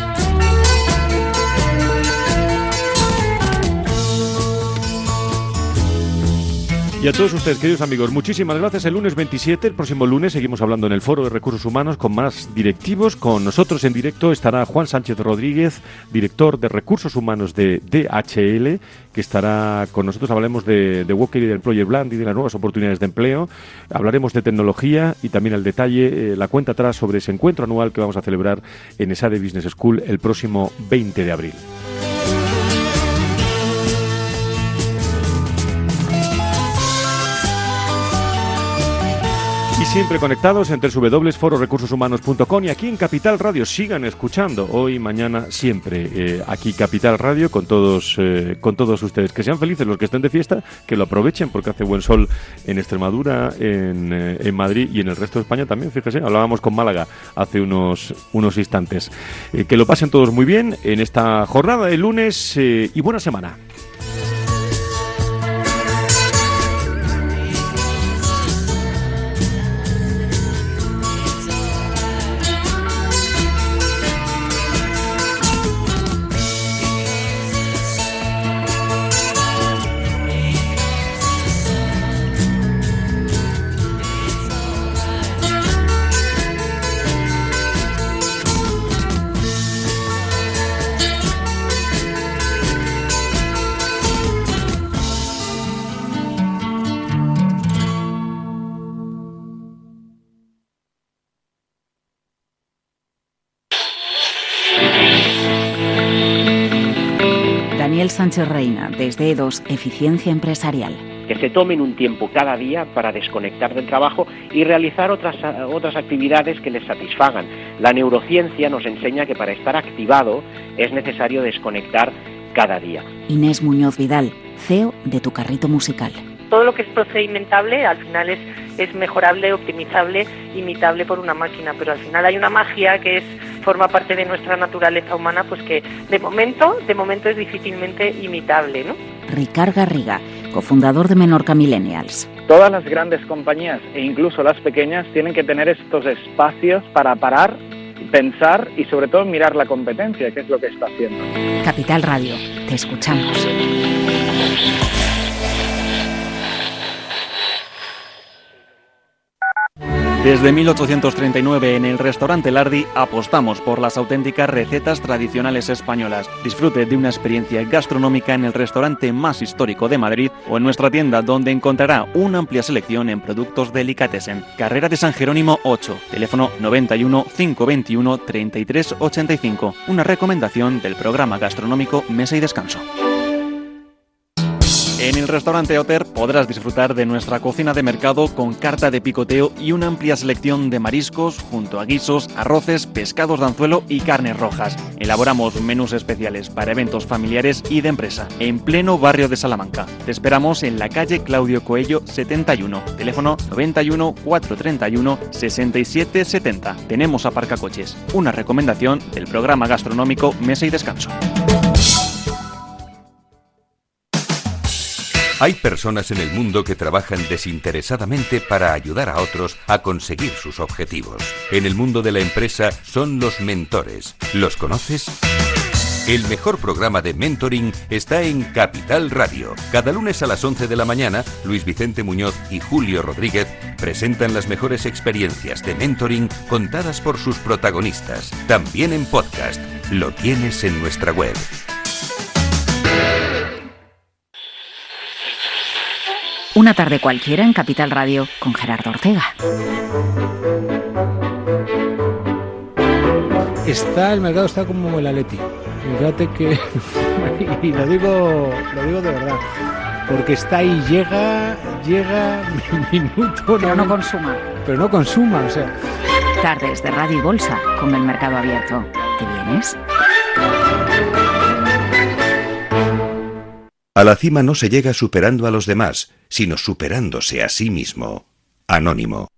Y a todos ustedes, queridos amigos, muchísimas gracias. El lunes veintisiete, el próximo lunes, seguimos hablando en el Foro de Recursos Humanos con más directivos. Con nosotros en directo estará Juan Sánchez Rodríguez, director de Recursos Humanos de D H L, que estará con nosotros. Hablaremos de, de Walker y del Project Bland y de las nuevas oportunidades de empleo. Hablaremos de tecnología y también al detalle, eh, la cuenta atrás sobre ese encuentro anual que vamos a celebrar en ESADE Business School el próximo veinte de abril. Y siempre conectados en doble u doble u doble u punto foro recursos humanos punto com y aquí en Capital Radio. Sigan escuchando hoy, mañana, siempre eh, aquí Capital Radio con todos eh, con todos ustedes. Que sean felices los que estén de fiesta, que lo aprovechen porque hace buen sol en Extremadura, en, eh, en Madrid y en el resto de España también. Fíjese, hablábamos con Málaga hace unos, unos instantes. Eh, que lo pasen todos muy bien en esta jornada de lunes eh, y buena semana. Sánchez Reina, desde E dos, Eficiencia Empresarial. Que se tomen un tiempo cada día para desconectar del trabajo y realizar otras, otras actividades que les satisfagan. La neurociencia nos enseña que para estar activado es necesario desconectar cada día. Inés Muñoz Vidal, C E O de Tu Carrito Musical. Todo lo que es procedimentable al final es, es mejorable, optimizable, imitable por una máquina, pero al final hay una magia que es forma parte de nuestra naturaleza humana, pues que de momento, de momento es difícilmente imitable, ¿no? Ricard Garriga, cofundador de Menorca Millennials. Todas las grandes compañías e incluso las pequeñas tienen que tener estos espacios para parar, pensar y sobre todo mirar la competencia, que es lo que está haciendo. Capital Radio, te escuchamos. Desde mil ochocientos treinta y nueve en el restaurante Lardi apostamos por las auténticas recetas tradicionales españolas. Disfrute de una experiencia gastronómica en el restaurante más histórico de Madrid o en nuestra tienda donde encontrará una amplia selección en productos delicatessen. Carrera de San Jerónimo ocho, teléfono noventa y uno, cinco veintiuno, treinta y tres ochenta y cinco. Una recomendación del programa gastronómico Mesa y Descanso. En el restaurante Otter podrás disfrutar de nuestra cocina de mercado con carta de picoteo y una amplia selección de mariscos junto a guisos, arroces, pescados de anzuelo y carnes rojas. Elaboramos menús especiales para eventos familiares y de empresa en pleno barrio de Salamanca. Te esperamos en la calle Claudio Coello setenta y uno, teléfono noventa y uno, cuatrocientos treinta y uno, sesenta y siete setenta. Tenemos aparcacoches, una recomendación del programa gastronómico Mesa y Descanso. Hay personas en el mundo que trabajan desinteresadamente para ayudar a otros a conseguir sus objetivos. En el mundo de la empresa son los mentores. ¿Los conoces? El mejor programa de mentoring está en Capital Radio. Cada lunes a las once de la mañana, Luis Vicente Muñoz y Julio Rodríguez presentan las mejores experiencias de mentoring contadas por sus protagonistas. También en podcast. Lo tienes en nuestra web. Una tarde cualquiera en Capital Radio con Gerardo Ortega. Está, el mercado está como el Atleti. Fíjate que, y lo digo, lo digo de verdad, porque está ahí, llega, llega, minuto. Pero no consuma. Pero no consuma, o sea. Tardes de Radio y Bolsa con el mercado abierto. ¿Te vienes? A la cima no se llega superando a los demás, sino superándose a sí mismo. Anónimo.